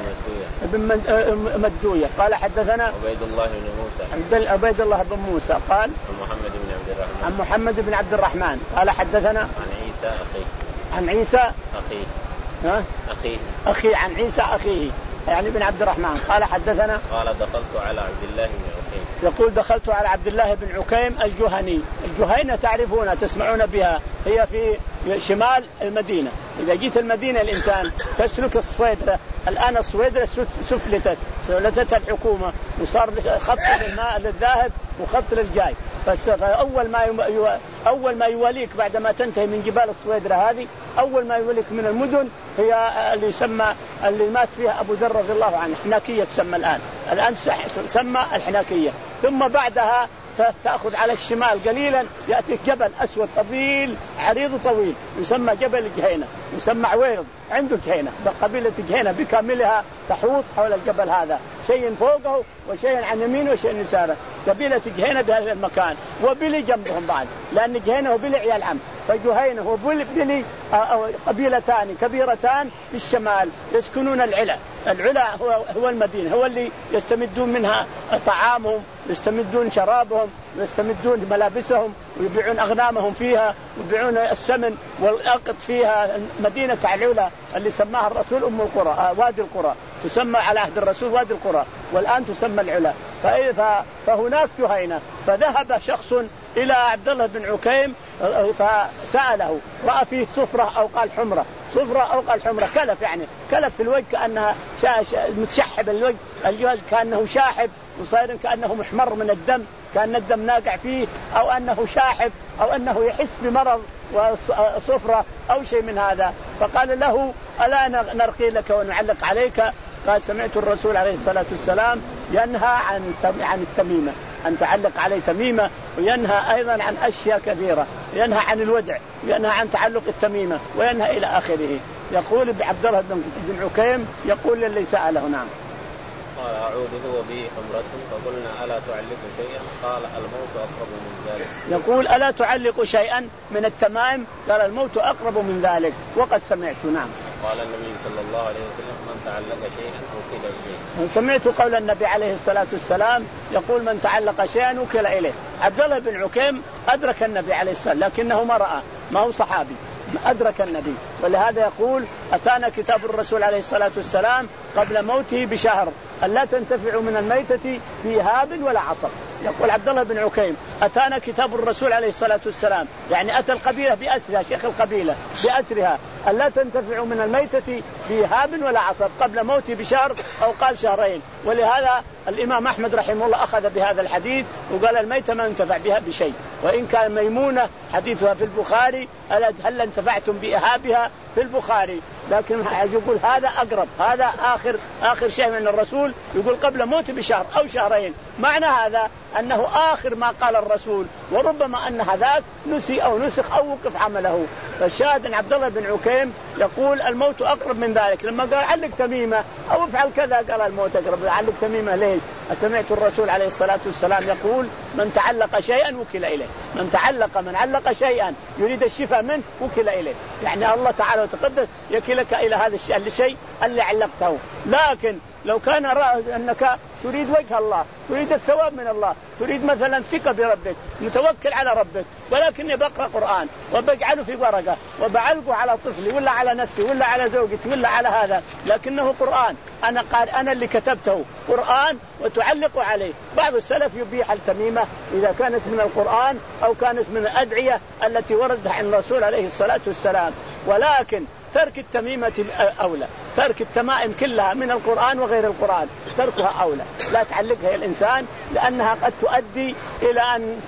بن مدوية قال حدثنا عبيد الله بن موسى عبيد الله بن موسى قال عن محمد بن عبد الرحمن عن محمد بن عبد الرحمن قال حدثنا عن عيسى أخيه عن عيسى أخيه ها أخيه أخي عن عيسى أخيه يعني بن عبد الرحمن قال حدثنا قال دخلت على عبد الله بن عكيم. يقول دخلت على عبد الله بن عكيم الجهني. الجهينة تعرفونها تسمعون بها، هي في شمال المدينة. إذا جيت المدينة الإنسان تسلك الصويدرة، الآن الصويدرة سفلتت سفلتت الحكومة وصار خط للماء للذاهب وخط للجاي. فأول ما يو... أول ما يوليك بعد ما تنتهي من جبال الصويدرة هذه، أول ما يوليك من المدن هي اللي يسمى اللي مات فيها أبو ذر رضي الله عنه حناكية تسمى الآن الآن تسمى الحناكية. ثم بعدها تأخذ على الشمال قليلا يأتيك جبل أسود طويل عريض طويل يسمى جبل جهينة، يسمى عويرض عنده جهينة، قبيلة جهينة بكاملها تحوط حول الجبل هذا، شيء فوقه وشيء عن يمينه وشيء يساره. قبيلة جهينة بهذا المكان وبلي جنبهم بعد، لأن جهينة وبلي عيال عم، فجهينة وبلي قبيلتان كبيرتان في الشمال يسكنون العلا. العلا هو هو المدينة، هو اللي يستمدون منها طعامهم، يستمدون شرابهم، يستمدون ملابسهم، ويبيعون أغنامهم فيها، ويبيعون السمن والأقط فيها. مدينة العلا اللي سماها الرسول أم القرى، آه وادي القرى، تسمى على عهد الرسول وادي القرى، والآن تسمى العلا. فهناك جهينة. فذهب شخص إلى عبد الله بن عكيم فسأله، رأى فيه صفرة أو قال حمرة، صفرة أو قال حمرة، كلف يعني كلف في الوجه كأنها متشحب الوجه، الوجه كأنه شاحب وصاير كأنه محمر من الدم، كأن الدم ناقع فيه، أو أنه شاحب أو أنه يحس بمرض وصفرة أو شيء من هذا. فقال له ألا نرقي لك ونعلق عليك؟ قال سمعت الرسول عليه الصلاة والسلام ينهى عن عن التميمة، أن تعلق عليه تميمة، وينهى أيضا عن أشياء كثيرة، ينهى عن الودع، ينهى عن تعلق التميمة، وينهى إلى آخره. يقول عبد الله بن عكيم يقول للي سأله نعم قال أعود هو به حمرة فقلنا ألا تعلق شيئا قال الموت أقرب من ذلك. يقول ألا تعلق شيئا من التمائم قال الموت أقرب من ذلك وقد سمعت. نعم. قال النبي صلى الله عليه وسلم من تعلق شيئا وكل به. سمعت قول النبي عليه الصلاة والسلام يقول من تعلق شيئا وكل إليه. عبد الله بن عكيم أدرك النبي عليه الصلاة والسلام لكنه ما رأى، ما هو صحابي، أدرك النبي، ولهذا يقول أتانا كتاب الرسول عليه الصلاة والسلام قبل موته بشهر ألا تنتفع من الميتة بإهاب ولا عصب. يقول عبد الله بن عكيم أتانا كتاب الرسول عليه الصلاة والسلام، يعني أتى القبيلة بأسرها، شيخ القبيلة بأسرها ألا تنتفع من الميتة بإهاب ولا عصب قبل موته بشهر أو قال شهرين. ولهذا الإمام أحمد رحمه الله أخذ بهذا الحديث وقال الميتة ما انتفع بها بشيء. وإن كان ميمونة حديثها في البخاري هل انتفعتم بإهابها في البخاري، لكن يقول هذا أقرب، هذا آخر آخر شيء من الرسول، يقول قبل موت بشهر أو شهرين. معنى هذا أنه آخر ما قال الرسول، وربما أن هذاك نسي أو نسخ أو وقف عمله. فالشاهد أن عبد الله بن عكيم يقول الموت أقرب من ذلك. لما قال علق تميمة أو افعل كذا قال الموت أقرب. علق تميمة ليش؟ سمعت الرسول عليه الصلاة والسلام يقول من تعلق شيئا وكل إليه. من تعلق من علق شيئا يريد الشفاء منه وكل إليه، يعني الله تعالى وتقدس يكلك إلى هذا الشيء اللي علقته. لكن لو كان أنك تريد وجه الله، تريد الثواب من الله، تريد مثلا ثقة بربك، متوكل على ربك، ولكني بقرأ قرآن وبجعله في ورقة وبعلقه على طفلي ولا على نفسي ولا على زوجتي ولا على هذا، لكنه قرآن أنا قال أنا اللي كتبته قرآن وتعلق عليه. بعض السلف يبيح التميمة إذا كانت من القرآن أو كانت من الأدعية التي وردت عن الرسول عليه الصلاة والسلام، ولكن ترك التميمة أولى، ترك التمائم كلها من القرآن وغير القرآن تركها أولى. لا تعلقها الإنسان لأنها قد تؤدي إلى أن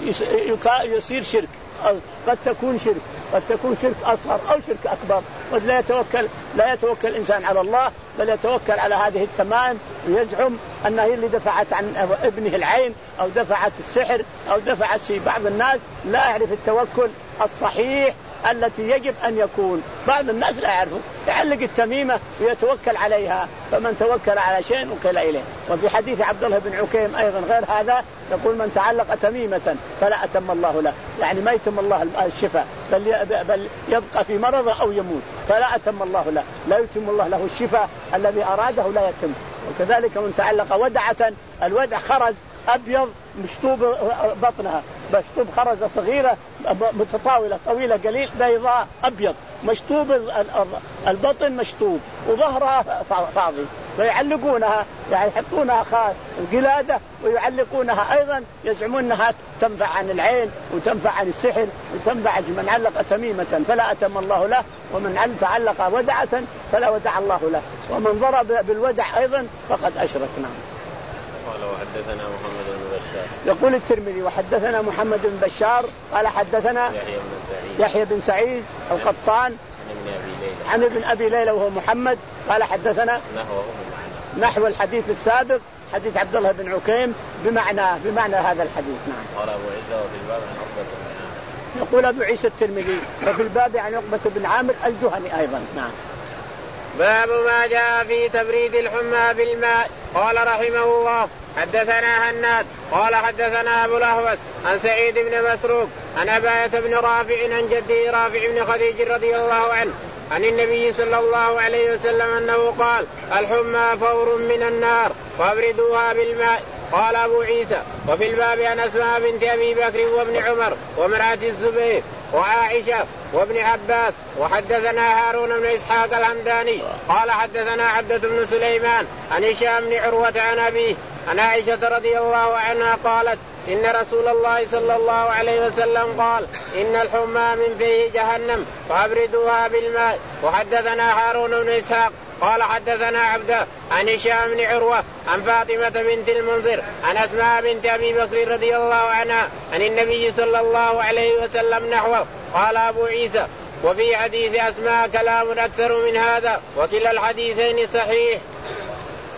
يصير شرك، قد تكون شرك، قد تكون شرك أصغر أو شرك أكبر. قد لا يتوكل لا يتوكل الإنسان على الله بل يتوكل على هذه التمائم ويزعم أنها هي اللي دفعت عن ابنه العين أو دفعت السحر أو دفعت شيء. بعض الناس لا يعرف التوكل الصحيح التي يجب أن يكون. بعض الناس لا يعرفوا، يعلق التميمة ويتوكل عليها، فمن توكل على شيء وكل إليه. وفي حديث عبد الله بن عكيم أيضا غير هذا يقول من تعلق تميمة فلا أتم الله له، يعني ما يتم الله الشفاء بل بل يبقى في مرضه أو يموت، فلا أتم الله له، لا يتم الله له الشفاء الذي أراده لا يتم. وكذلك من تعلق ودعة، الودع خرز أبيض مشطوب بطنها، مشطوب خرزة صغيرة متطاولة طويلة قليل بيضاء أبيض مشطوب البطن مشطوب وظهرها فاضي، فيعلقونها يعني يحطونها قلادة ويعلقونها أيضا، يزعمون أنها تنفع عن العين وتنفع عن السحر وتنفع. من علق تميمة فلا أتم الله له، ومن تعلق ودعة فلا ودع الله له، ومن ضرب بالودع أيضا فقد أشرك. نعم. قال وحدثنا محمد بن بشار. يقول الترمذي وحدثنا محمد بن بشار قال حدثنا يحيى بن سعيد, يحيى بن سعيد القطان عن ابن أبي ليلى وهو محمد قال حدثنا نحو الحديث السابق حديث عبد الله بن عكيم بمعنى بمعنى هذا الحديث. نعم. قال أبو عيسى وفي الباب عن عقبة بن عامر. يقول أبو عيسى الترمذي وفي الباب عن عقبة بن عامر الجهني أيضا. نعم. باب ما جاء في تبريد الحمى بالماء. قال رحمه الله حدثنا هناد قال حدثنا أبو الأهوس عن سعيد بن مسروق عن أباية بن رافع عن جده رافع بن خديج رضي الله عنه عن النبي صلى الله عليه وسلم أنه قال الحمى فور من النار فابردوها بالماء. قال أبو عيسى وفي الباب عن أسماء بنت أبي بكر وابن عمر وامرأة الزبير وعائشة وابن عباس. وحدثنا هارون بن إسحاق الهمداني قال حدثنا عبدة بن سليمان عن هشام بن عروة عن أبيه عن عائشة رضي الله عنها قالت إن رسول الله صلى الله عليه وسلم قال إن الحمى من فيه جهنم فابردوها بالماء. وحدثنا هارون بن إسحاق قال حدثنا عبده عن هشام بن عروة عن فاطمة بنت المنذر عن أسماء بنت أبي بكر رضي الله عنها عن النبي صلى الله عليه وسلم نحوه. قال أبو عيسى وفي حديث أسماء كلام أكثر من هذا وكلا الحديثين صحيح.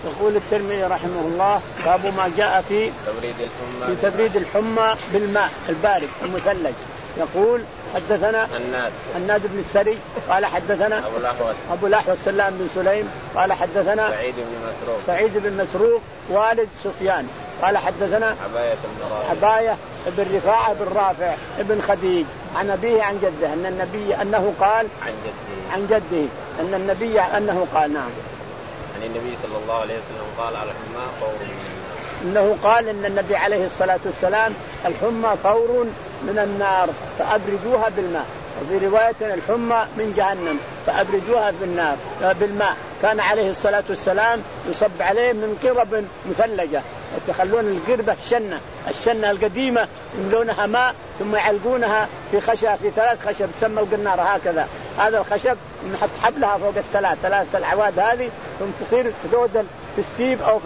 يقول الترمذي رحمه الله باب ما جاء في تبريد الحمى في تبريد الحمى بالماء البارد المثلج. يقول حدثنا الناد الناد بن السري قال حدثنا أبو الأحوص أبو الأحوص سلام بن سليم قال حدثنا سعيد بن مسروق سعيد بن مسروق والد سفيان قال حدثنا عباية بن رافع عباية بن رفاعة بن رافع بن خديج عن أبيه عن جده أن النبي أنه قال عن جده عن جده أن النبي أنه قال نعم عن النبي صلى الله عليه وسلم قال الحمى فور من النار. أنه قال أن النبي عليه الصلاة والسلام الحمى فور من النار فأبردوها بالماء. وفي رواية الحمى من جهنم فأبردوها بالنار بالماء. كان عليه الصلاة والسلام يصب عليه من قرب مثلجة وتخلون القربة الشنة الشنة القديمة يملونها ماء ثم يعلقونها في خشب في ثلاث خشب تسمى القنارة هكذا. هذا الخشب نحط حبلها فوق الثلاث ثلاث العواد هذه ثم تصير تدودل في السيب أو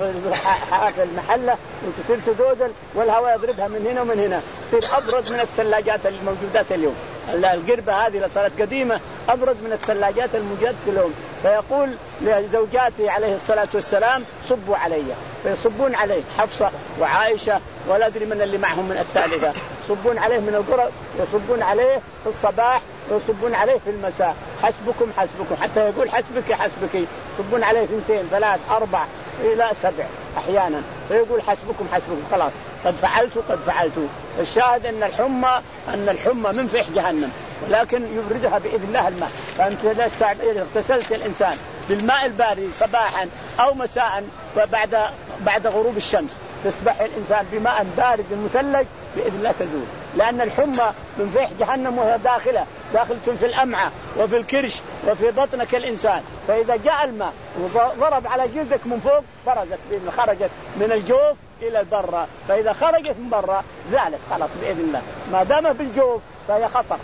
في المحلة وتصير تدودل والهواء يضربها من هنا ومن هنا تصير أبرد من الثلاجات الموجودات اليوم. القربة هذه اللي صارت قديمة أبرد من الثلاجات الموجودة اليوم. فيقول لزوجاته عليه الصلاة والسلام صبوا علي فيصبون عليه حفصة وعائشة ولا أدري من اللي معهم من الثالثة يصبون عليه من القرب يصبون عليه في الصباح ويصبون عليه في المساء حسبكم حسبكم حتى يقول حسبك حسبك يصبون عليه اثنتين ثلاث أربع إلى سبع أحيانا فيقول حسبكم حسبكم خلاص قد فعلت قد فعلت. الشاهد أن الحمى أن الحمى من فيح جهنم ولكن يبردها بإذن الله الماء. فأنت إذا اغتسلت الإنسان بالماء البارد صباحا أو مساء وبعد بعد غروب الشمس تصبح الإنسان بماء بارد مثلج بإذن الله تزول. لأن الحمى من فيح جهنم وهي داخلة داخلة في الأمعاء وفي الكرش وفي بطنك الإنسان. فإذا جاء الماء وضرب على جلدك من فوق برزت خرجت من الجوف إلى البرة. فإذا خرجت من برة زالت خلاص بإذن الله. ما دام بالجوف فهي خطر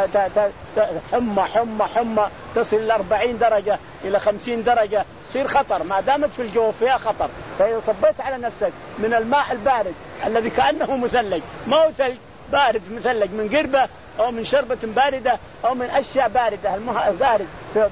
حمى حمى حمى تصل إلى أربعين درجة إلى خمسين درجة تصير خطر. ما دامت في الجوف فيها خطر. فإذا صبيت على نفسك من الماء البارد الذي كأنه مثلج ما هو ثلج بارد مثلج من قربة أو من شربة باردة أو من أشياء باردة الماء البارد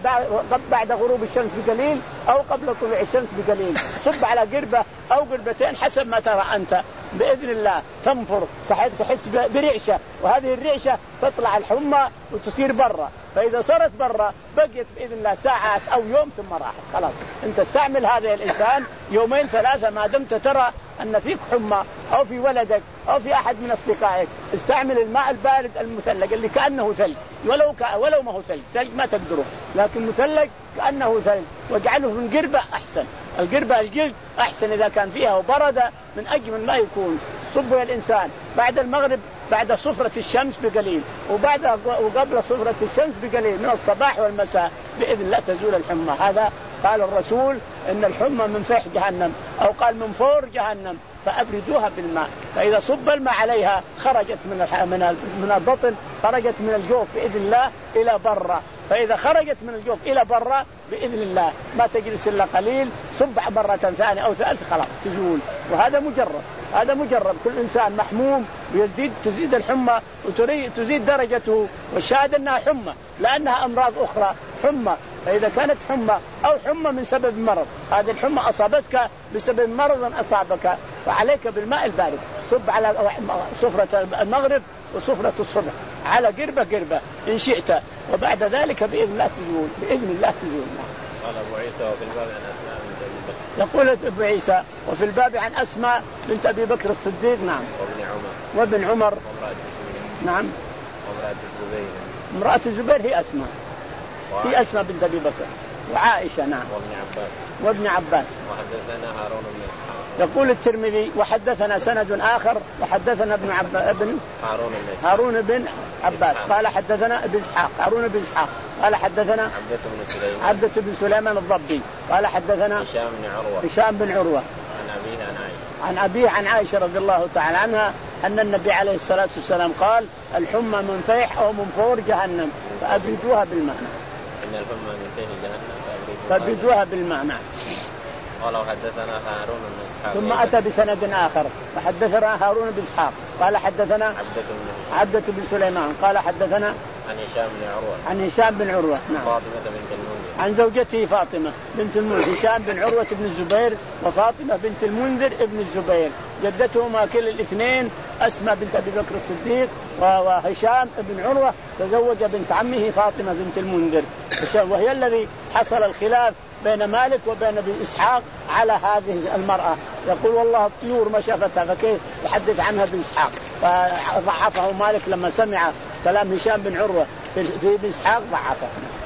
بعد غروب الشمس بقليل أو قبل طلوع الشمس بقليل صب على قربة أو قربتين حسب ما ترى أنت بإذن الله تنفر تحس برعشة وهذه الرعشة تطلع الحمى وتصير برا. فإذا صارت برا بقيت بإذن الله ساعات أو يوم ثم راحت خلاص. أنت استعمل هذا الإنسان يومين ثلاثة ما دمت ترى أن فيك حمى أو في ولدك أو في أحد من أصدقائك استعمل الماء البارد المثلج اللي كأنه ثلج ولو ك... ولو ما هو ثلج ثلج ما تقدره لكن مثلج كأنه ثلج واجعله من قربة أحسن. القربة الجلد أحسن إذا كان فيها وبردة من أجمل ما يكون. صبه الإنسان بعد المغرب بعد صفرة الشمس بقليل وبعد وقبل صفرة الشمس بقليل من الصباح والمساء بإذن الله تزول الحمى. هذا قال الرسول إن الحمى من فيح جهنم أو قال من فور جهنم فأبردوها بالماء. فإذا صب الماء عليها خرجت من من البطن خرجت من الجوف بإذن الله إلى برا. فإذا خرجت من الجوف إلى برا بإذن الله ما تجلس إلا قليل صب مرة ثانية أو ثالثة خلاص تزول. وهذا مجرب هذا مجرب كل إنسان محموم ويزيد تزيد الحمى وتزيد درجته. والشاهد أنها حمى لأنها أمراض أخرى حمى. فإذا كانت حمى أو حمى من سبب مرض هذه الحمى أصابتك بسبب مرض أصابك فعليك بالماء البارد صب على صفرة المغرب وصفرة الصبح على قربة قربة إن شئت وبعد ذلك بإذن الله تزول بإذن الله تزول. قال أبو عيسى وفي الباب عن أسماء بنت أبي بكر. يقول أبو عيسى وفي الباب عن أسماء بنت أبي بكر الصديق نعم وابن عمر وابن عمر نعم وامرأة الزبير امرأة الزبير هي أسماء هي أسماء بنت أبي بكر وعائشة نعم وابن عباس وابن عباس. وحدثنا هارون بن إسحاق. يقول الترمذي وحدثنا سند آخر وحدثنا ابن عب... ابن هارون بن هارون بن عباس قال حدثنا ابن إسحاق هارون بن إسحاق قال حدثنا عبدة بن سليمان عبدة بن سليمان الضبي قال حدثنا هشام بن عروة هشام بن عروة عن أبيه عن عائشة عن أبيه عن عائشة رضي الله تعالى عنها أن النبي عليه الصلاة والسلام قال الحمى من فيح أو من فور جهنم فأبردوها بالماء. إن الحمى من فيح جهنم فأبردوها بالماء. قال وحدثنا هارون بن إسحاق ثم أتى بسند آخر فحدثنا هارون بن إسحاق قال حدثنا عبدة بن عبدة بن سليمان قال حدثنا عن هشام بن عروة عن هشام بن عروة نعم فاطمة بنت المنذر عن زوجته فاطمة بنت المنذر، هشام بن عروة بن الزبير وفاطمة بنت المنذر ابن الزبير، جدتهما كل الاثنين أسماء بنت أبي بكر الصديق، وهشام بن عروة تزوج بنت عمه فاطمة بنت المنذر، وهي الذي حصل الخلاف بين مالك وبين ابن إسحاق على هذه المرأة. يقول والله الطيور ما شافتها فكيف يحدث عنها ابن إسحاق، فضعفه مالك لما سمع كلام هشام بن عروة في ابن إسحاق ضعفه.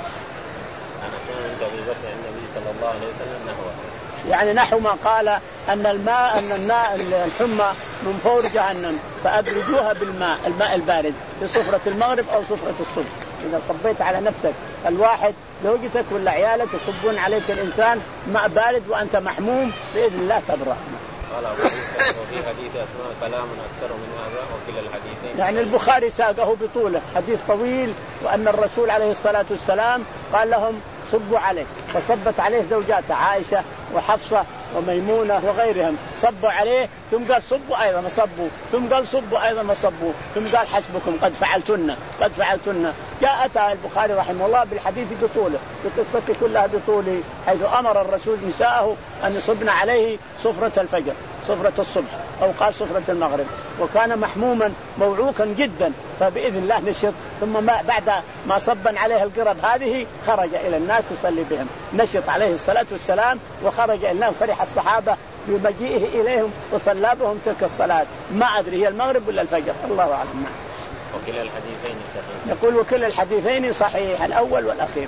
النبي صلى الله عليه وسلم نحوه، يعني نحو ما قال أن الماء أن الماء الحمى من فور جهنم فأبردوها بالماء الماء البارد في صفرة المغرب أو صفرة الصبح. إذا صبيت على نفسك الواحد زوجتك ولا عيالك يصبون عليك الإنسان ماء بارد وأنت محموم بإذن الله تبرأ. قال أبو عيسى وفي حديث أسماء كلام أكثر من هذا وكلا الحديثين. يعني البخاري ساقه بطوله حديث طويل، وأن الرسول عليه الصلاة والسلام قال لهم صبوا عليه، فصبت عليه زوجاته عائشة وحفصة وميمونة وغيرهم، صبوا عليه ثم قال صبوا أيضا ما صبوا، ثم قال صبوا أيضا ما صبوا، ثم قال حسبكم قد فعلتن قد فعلتن. جاء أتى البخاري رحمه الله بالحديث بطوله بقصته كلها بطوله، حيث أمر الرسول نساءه أن يصبن عليه صفرة الفجر صفرة الصبح أو قال صفرة المغرب، وكان محموما موعوكا جدا، فبإذن الله نشط. ثم ما بعد ما صبن عليه القرب هذه خرج إلى الناس يصلي بهم، نشط عليه الصلاة والسلام وخرج إلى فرح الصحابة بمجيئه إليهم وصلى بهم تلك الصلاة، ما أدري هي المغرب ولا الفجر الله أعلم. وكلا الحديثين صحيح. يقول وكلا الحديثين صحيح، الأول والأخير.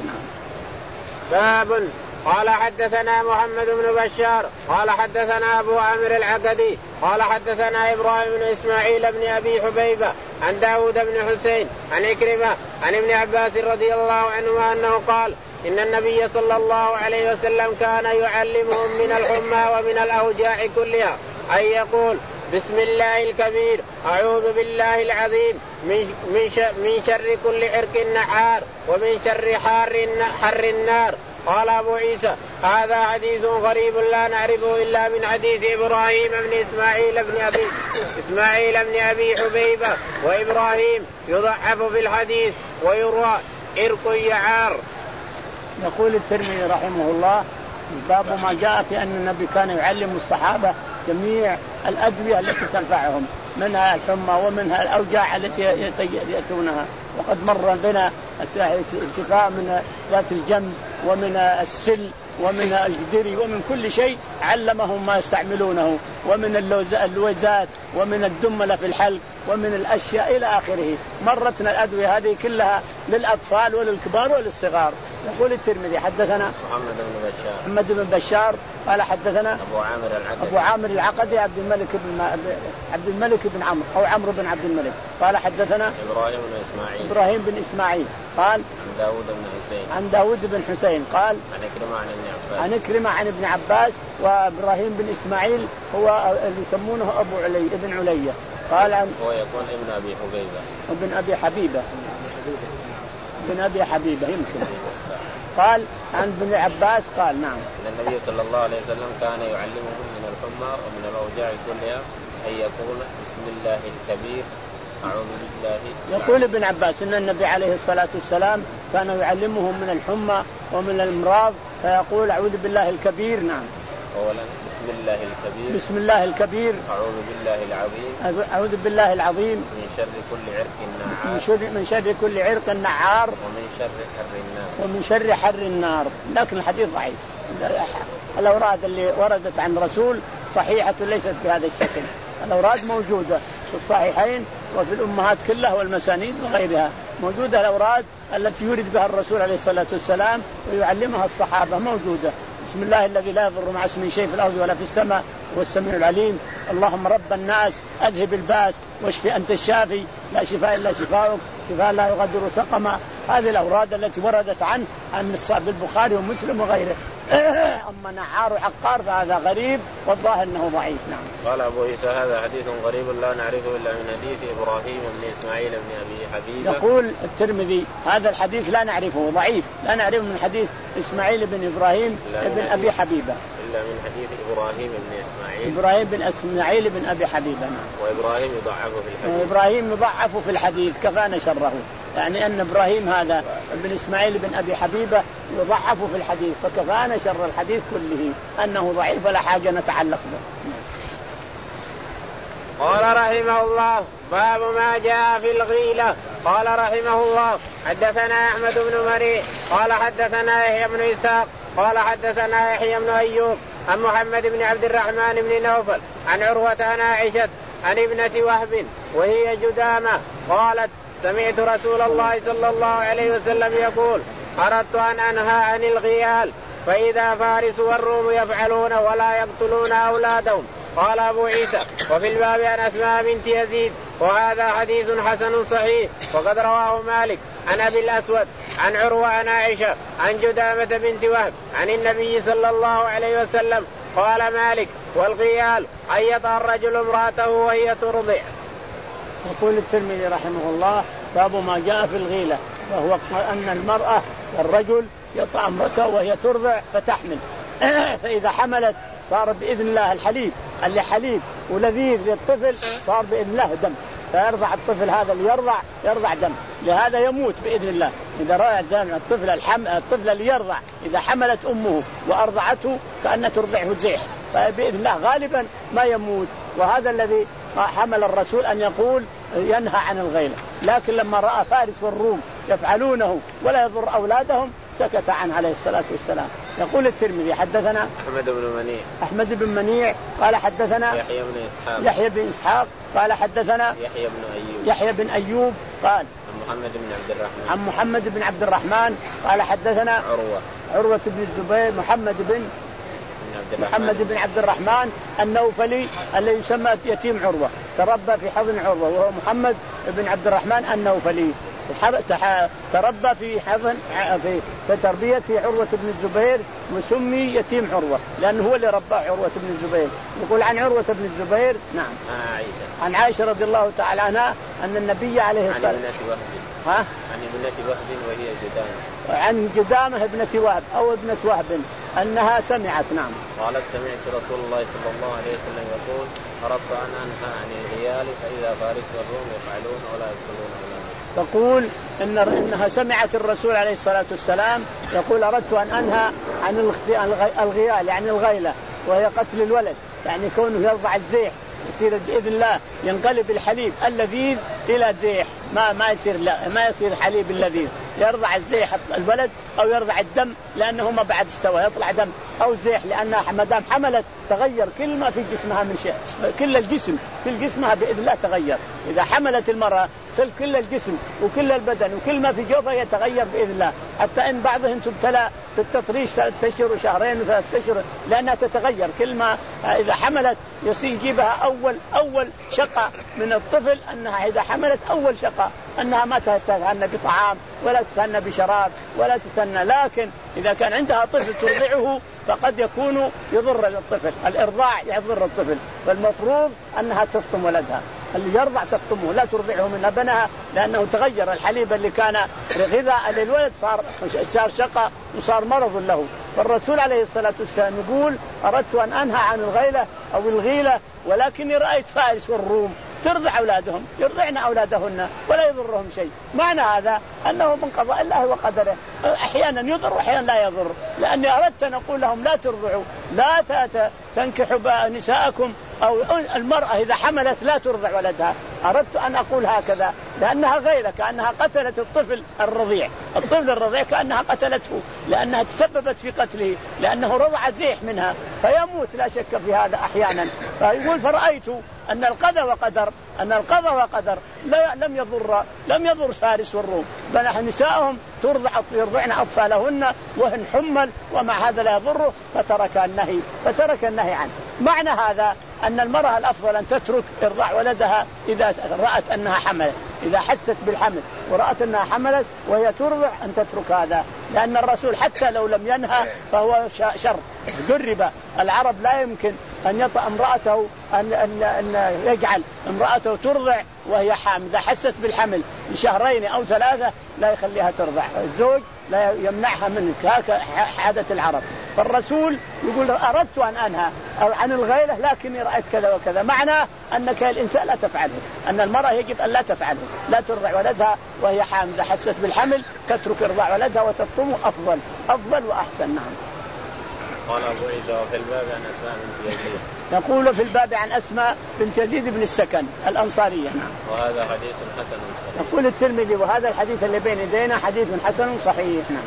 باب. قال حدثنا محمد بن بشار قال حدثنا أبو عامر العقدي قال حدثنا إبراهيم بن إسماعيل بن أبي حبيبة عن داود بن حسين عن إكرمة عن ابن عباس رضي الله عنهما أنه قال إن النبي صلى الله عليه وسلم كان يعلمهم من الحمى ومن الأوجاع كلها أن يقول بسم الله الكبير أعوذ بالله العظيم من شر كل عرق نعار ومن شر حار حر النار. قال أبو عيسى هذا حديث غريب لا نعرفه إلا من حديث إبراهيم بن إسماعيل بن أبي إسماعيل بن أبي حبيبة، وإبراهيم يضعف في الحديث ويروى عرق يعار. يقول الترمذي رحمه الله باب ما جاء في أن النبي كان يعلم الصحابة جميع الأدوية التي تنفعهم، منها الحمى ومنها الأوجاع التي يأتونها، وقد مر بنا الشفاء من ذات الجنب ومن السل ومن الجدري ومن كل شيء علمهم ما يستعملونه، ومن اللوزات ومن الدملة في الحلق ومن الأشياء إلى آخره. مرتنا الأدوية هذه كلها للأطفال وللكبار وللصغار. يقول الترمذي حدثنا محمد بن بشار محمد بن بشار قال حدثنا أبو عامر العقدي أبو عامر العقدي عبد الملك بن عبد الملك بن عمرو أو عمرو بن عبد الملك قال حدثنا إبراهيم بن إسماعيل إبراهيم بن إسماعيل قال عن داود بن حسين عن داود بن حسين قال عن إكرمة عن ابن عباس عن إكرمة عن ابن عباس. وإبراهيم بن إسماعيل هو اللي يسمونه أبو علي ابن علية قال عن هو يكون ابن أبي حبيبة ابن أبي حبيبة ابن أبي حبيبة يمكن. قال عن ابن عباس قال نعم أن النبي صلى الله عليه وسلم كان يعلمهم من الحمى ومن الأوجاع كلها أن يقول بسم الله الكبير أعوذ بالله. يقول ابن عباس إن النبي عليه الصلاة والسلام كان يعلمهم من الحمى ومن الأمراض فيقول أعوذ بالله الكبير. نعم. أولا بسم الله الكبير بسم الله الكبير أعوذ بالله العظيم أعوذ بالله العظيم من شر كل عرق نعار من شر من شر كل عرق نعار ومن شر حر النار ومن شر حر النار. لكن الحديث ضعيف. الأوراد اللي وردت عن رسول صحيحة ليست بهذا الشكل. الأوراد موجودة في الصحيحين وفي الأمهات كلها والمسانيد وغيرها موجودة. الأوراد التي يورد بها الرسول عليه الصلاة والسلام ويعلمها الصحابة موجودة. بسم الله الذي لا يضر مع اسمه شيء في الأرض ولا في السماء هو السميع العليم. اللهم رب الناس أذهب الباس واشف أنت الشافي لا شفاء إلا شفاؤك شفاء لا يغادر سقما. هذه الأوراد التي وردت عنه عن الصحابة البخاري ومسلم وغيره. أما نعار وعقار فهذا غريب والظاهر أنه ضعيف. نعم. قال أبو عيسى هذا حديث غريب لا نعرفه إلا من حديث إبراهيم بن إسماعيل بن أبي حبيبة. يقول الترمذي هذا الحديث لا نعرفه ضعيف لا نعرفه من حديث إسماعيل بن إبراهيم بن أبي حبيبة إلا من حديث إبراهيم بن إسماعيل. إبراهيم بن إسماعيل بن أبي حبيبة. وإبراهيم يضعف في الحديث. إبراهيم يضعف في الحديث كفانا شره، يعني أن إبراهيم هذا بن إسماعيل بن أبي حبيبة يضعف في الحديث فكفانا شر الحديث كله أنه ضعيف ولا حاجة نتعلق به. قال رحمه الله باب ما جاء في الغيلة. قال رحمه الله حدثنا أحمد بن مريء قال حدثنا يحيى بن إسحاق قال حدثنا يحيى بن أيوب عن محمد بن عبد الرحمن بن نوفل عن عروة عن عائشة عن ابنة وهب وهي جدامة قالت سمعت رسول الله صلى الله عليه وسلم يقول أردت أن أنهى عن الغيال فإذا فارس والروم يفعلون ولا يقتلون أولادهم. قال أبو عيسى وفي الباب عن أسماء بنت يزيد وهذا حديث حسن صحيح وقد رواه مالك عن أبي الأسود عن عروة عن عائشة عن جدامة بنت وهب عن النبي صلى الله عليه وسلم. قال مالك والغيال أن يطأ الرجل امرأته وهي ترضع. يقول الترمذي رحمه الله باب ما جاء في الغيلة وهو أن المرأة الرجل يطأ امرأته وهي ترضع فتحمل فإذا حملت صار بإذن الله الحليب اللي حليب ولذيذ للطفل صار بإذن الله دم فيرضع الطفل هذا اللي يرضع يرضع دم لهذا يموت بإذن الله. إذا رأى الدم الطفل الحم الطفل اللي يرضع إذا حملت أمه وأرضعته كأن ترضعه زيح فبإذن الله غالبا ما يموت. وهذا الذي حمل الرسول أن يقول ينهى عن الغيلة لكن لما رأى فارس والروم يفعلونه ولا يضر أولادهم سكت عنه عليه الصلاة والسلام. يقول الترمذي حدثنا أحمد بن منيع أحمد بن منيع قال حدثنا يحيى بن إسحاق يحيى بن إسحاق قال حدثنا يحيى بن أيوب يحيى بن أيوب قال عن محمد بن عبد الرحمن عن محمد بن عبد الرحمن قال حدثنا عروة عروة بن الزبير محمد بن محمد بن عبد الرحمن النوفلي الذي يسمى يتيم عروة تربى في حضن عروة وهو محمد بن عبد الرحمن النوفلي تربى في حضن في تربية عروة بن الزبير وسمي يتيم عروة لأنه هو اللي رباه عروة بن الزبير. يقول عن عروة بن الزبير نعم عائشة عن عائشة رضي الله تعالى عنها أن النبي عليه الصلاة والسلام ها عن ابنة وهب وهي جدامة عن جدامة ابنة وهب أو ابنة وهب أنها سمعت نعم قالت سمعت رسول الله صلى الله عليه وسلم يقول أردت أن أنهى عن الغيال فإذا فارس والروم يفعلون ولا يقتلون أولادهم. تقول إن إنها سمعت الرسول عليه الصلاة والسلام يقول أردت أن أنهى عن الغيال يعني الغيلة وهي قتل الولد يعني كونه يرضع الزيح يصير بإذن الله ينقلب الحليب اللذيذ إلى زيح ما ما يصير لا ما يصير حليب اللذيذ يرضع الزيح الولد أو يرضع الدم لأنه ما بعد استوى يطلع دم أو زيح لأنها ما دام حملت تغير كل ما في جسمها من شيء كل الجسم كل جسمها بإذن الله تغير. إذا حملت المرأة صل كل الجسم وكل البدن وكل ما في جوفها يتغير بإذن الله حتى إن بعضهم تبتلى بالتطريش ثلاثة أشهر وشهرين وثلاثة أشهر لأنها تتغير كل ما إذا حملت يصير يجيبها أول أول شقة من الطفل أنها إذا حملت أول شقة أنها ما تتهنى بطعام ولا تتهنى بشراب ولا تتهنى. لكن إذا كان عندها طفل ترضعه فقد يكون يضر الطفل الإرضاع يضر الطفل فالمفروض أنها تفطم ولدها اللي يرضع تفطمه لا ترضعه من لبنها لأنه تغير الحليب اللي كان غذاء للولد صار صار شقة وصار مرض له. فالرسول عليه الصلاة والسلام يقول أردت أن أنهى عن الغيلة أو الغيلة ولكني رأيت فارس والروم ترضع أولادهم يرضعن أولادهن ولا يضرهم شيء. معنى هذا أنه من قضاء الله وقدره أحيانا يضر وأحيانا لا يضر لأني أردت أن أقول لهم لا ترضعوا لا تنكحوا نساءكم أو المرأة إذا حملت لا ترضع ولدها. أردت أن أقول هكذا لأنها غيرة كأنها قتلت الطفل الرضيع الطفل الرضيع كأنها قتلته لأنها تسببت في قتله لأنه رضعت زيح منها فيموت لا شك في هذا أحيانا. فيقول فرأيت أن القضاء وقدر أن القضاء وقدر لا لم يضر لم يضر فارس والروم بل نساءهم ترضع يرضعن أطفالهن وهن حمل ومع هذا لا يضره فترك النهي فترك النهي عنه. معنى هذا أن المرأة الأفضل أن تترك إرضاع ولدها إذا رأت أنها حملت إذا حست بالحمل ورأت أنها حملت وهي ترضع أن تترك هذا لأن الرسول حتى لو لم ينهى فهو شر. جرب العرب لا يمكن أن يطأ امرأته أن, أن, أن يجعل امرأته ترضع وهي حامل إذا حست بالحمل لشهرين أو ثلاثة لا يخليها ترضع الزوج لا يمنعها من هكذا عادة العرب. فالرسول يقول أردت أن أنهى أو عن الغيلة لكني رأيت كذا وكذا، معناه أنك الإنسان لا تفعله، أن المرأة يجب أن لا تفعله، لا ترضع ولدها وهي حامل، إذا حست بالحمل تترك إرضاع ولدها وتفطم أفضل أفضل وأحسن. نعم. قال أبو عيسى وفي الباب عن أسماء بنت يزيد. يقول في الباب عن أسماء بنت يزيد بن السكن الأنصارية. نعم. وهذا حديث حسن صحيح. يقول الترمذي وهذا الحديث اللي بين يدينا حديث حسن صحيح. نعم.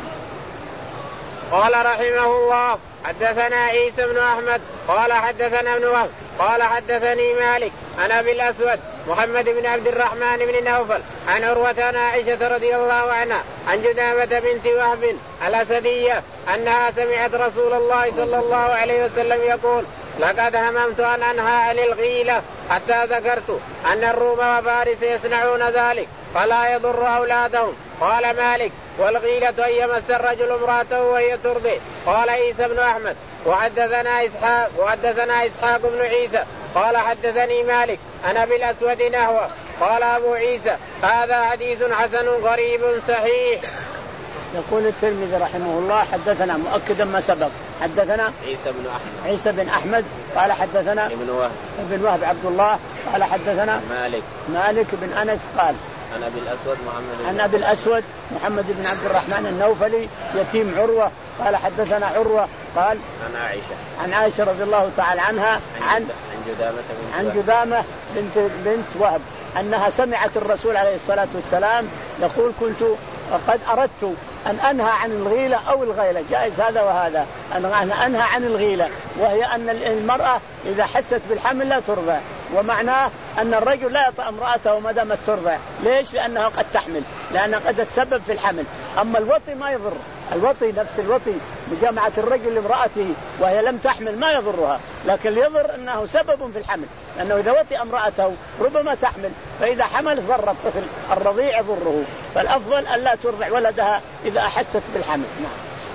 قال رحمه الله حدثنا عيسى بن أحمد قال حدثنا ابن وهب قال حدثني مالك عن أبي الأسود محمد بن عبد الرحمن بن نوفل عن عروة عن عائشة رضي الله عنها عن جدامة بنت وهب الأسدية أنها سمعت رسول الله صلى الله عليه وسلم يقول لقد هممت أن أنهى عن الغيلة حتى ذكرت أن الروم وفارس يصنعون ذلك فلا يضر أولادهم. قال مالك والغيلة أن يمس الرجل امرأته وهي ترضع. قال عيسى بن أحمد وحدثنا إسحاق وحدثنا إسحاق بن عيسى قال حدثني مالك أنا بالأسود نحوه. قال أبو عيسى هذا حديث حسن غريب صحيح. يقول الترمذي رحمه الله حدثنا مؤكدا ما سبق حدثنا عيسى بن أحمد عيسى بن أحمد قال حدثنا ابن وهب ابن وهب عبد الله قال حدثنا مالك مالك بن أنس قال عن أبي الأسود محمد عن أبي الأسود محمد بن عبد الرحمن النوفلي يتيم عروة قال حدثنا عروة قال عن عائشة عن عائشة رضي الله تعالى عنها عن عن جدامة بنت عن جدامة بنت بنت وهب أنها سمعت الرسول عليه الصلاة والسلام يقول كنت قد أردت أن أنهى عن الغيلة أو الغيلة، جائز هذا وهذا، أن أنهى عن الغيلة وهي أن المرأة إذا حست بالحمل لا ترضع، ومعناه أن الرجل لا يطأ امرأته ما دامت ترضع. ليش؟ لأنها قد تحمل، لأنها قد تسبب في الحمل. أما الوطي ما يضر، الوطي نفس الوطي مجامعة الرجل لامرأته وهي لم تحمل ما يضرها، لكن اللي يضر أنه سبب في الحمل، لأنه إذا وطي امرأته ربما تحمل، فإذا حمل ضر الطفل الرضيع يضره، فالأفضل أن لا ترضع ولدها إذا أحست بالحمل. نعم.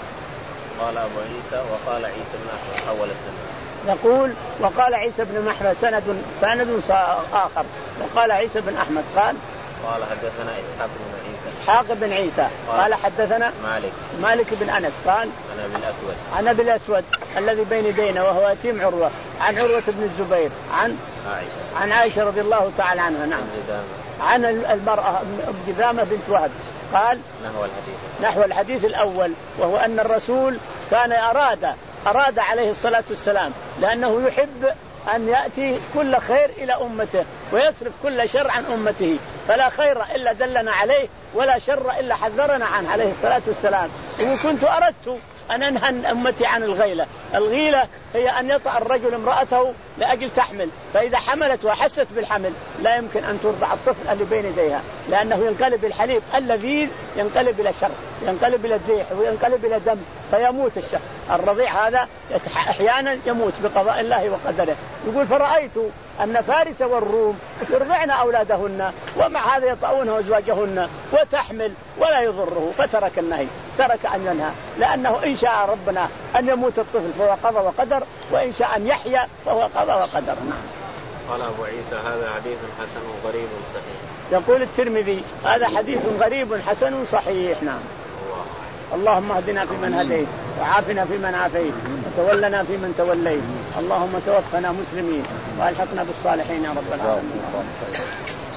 قال أبو عيسى وقال عيسى بن أحمد أول السنة. يقول وقال عيسى بن محمد سند سند آخر وقال عيسى بن أحمد قال قال حدثنا إسحاق بن عيسى إسحاق بن عيسى قال, قال حدثنا مالك مالك بن أنس قال عن أبي الأسود عن أبي الأسود الذي بين يدينا وهو يتيم عروة عن عروة بن الزبير عن عائشة عن عائشة رضي الله تعالى عنها. نعم. عن المرأة جدامة بنت وهب قال نحو الحديث نحو الحديث الأول، وهو أن الرسول كان أراد أراد عليه الصلاة والسلام لأنه يحب أن يأتي كل خير إلى أمته ويصرف كل شر عن أمته، فلا خير إلا دلنا عليه ولا شر إلا حذرنا عنه عليه الصلاة والسلام. وكنت أردت أن أنهى أمتي عن الغيلة. الغيلة هي أن يطأ الرجل امرأته لأجل تحمل، فإذا حملت وحست بالحمل لا يمكن أن ترضع الطفل اللي بين يديها، لأنه ينقلب الحليب اللذيذ ينقلب إلى شر، ينقلب إلى زيح وينقلب إلى دم فيموت الشخص. الرضيع هذا أحيانا يموت بقضاء الله وقدره. يقول فرأيت أن فارس والروم يرضعن أولادهن ومع هذا يطأون أزواجهن وتحمل ولا يضره، فترك النهي، ترك أن ينهى، لأنه إن شاء ربنا أن يموت الطفل فهو قضى وقدر، وإن شاء أن يحيا فهو قضى وقدر. نعم. قال أبو عيسى هذا حديث حسن غريب صحيح. يقول الترمذي هذا حديث غريب حسن صحيح. نعم. اللهم اهدنا فيمن هديت وعافنا فيمن عافيت وتولنا فيمن توليت، اللهم توفنا مسلمين والحقنا بالصالحين يا رب العالمين.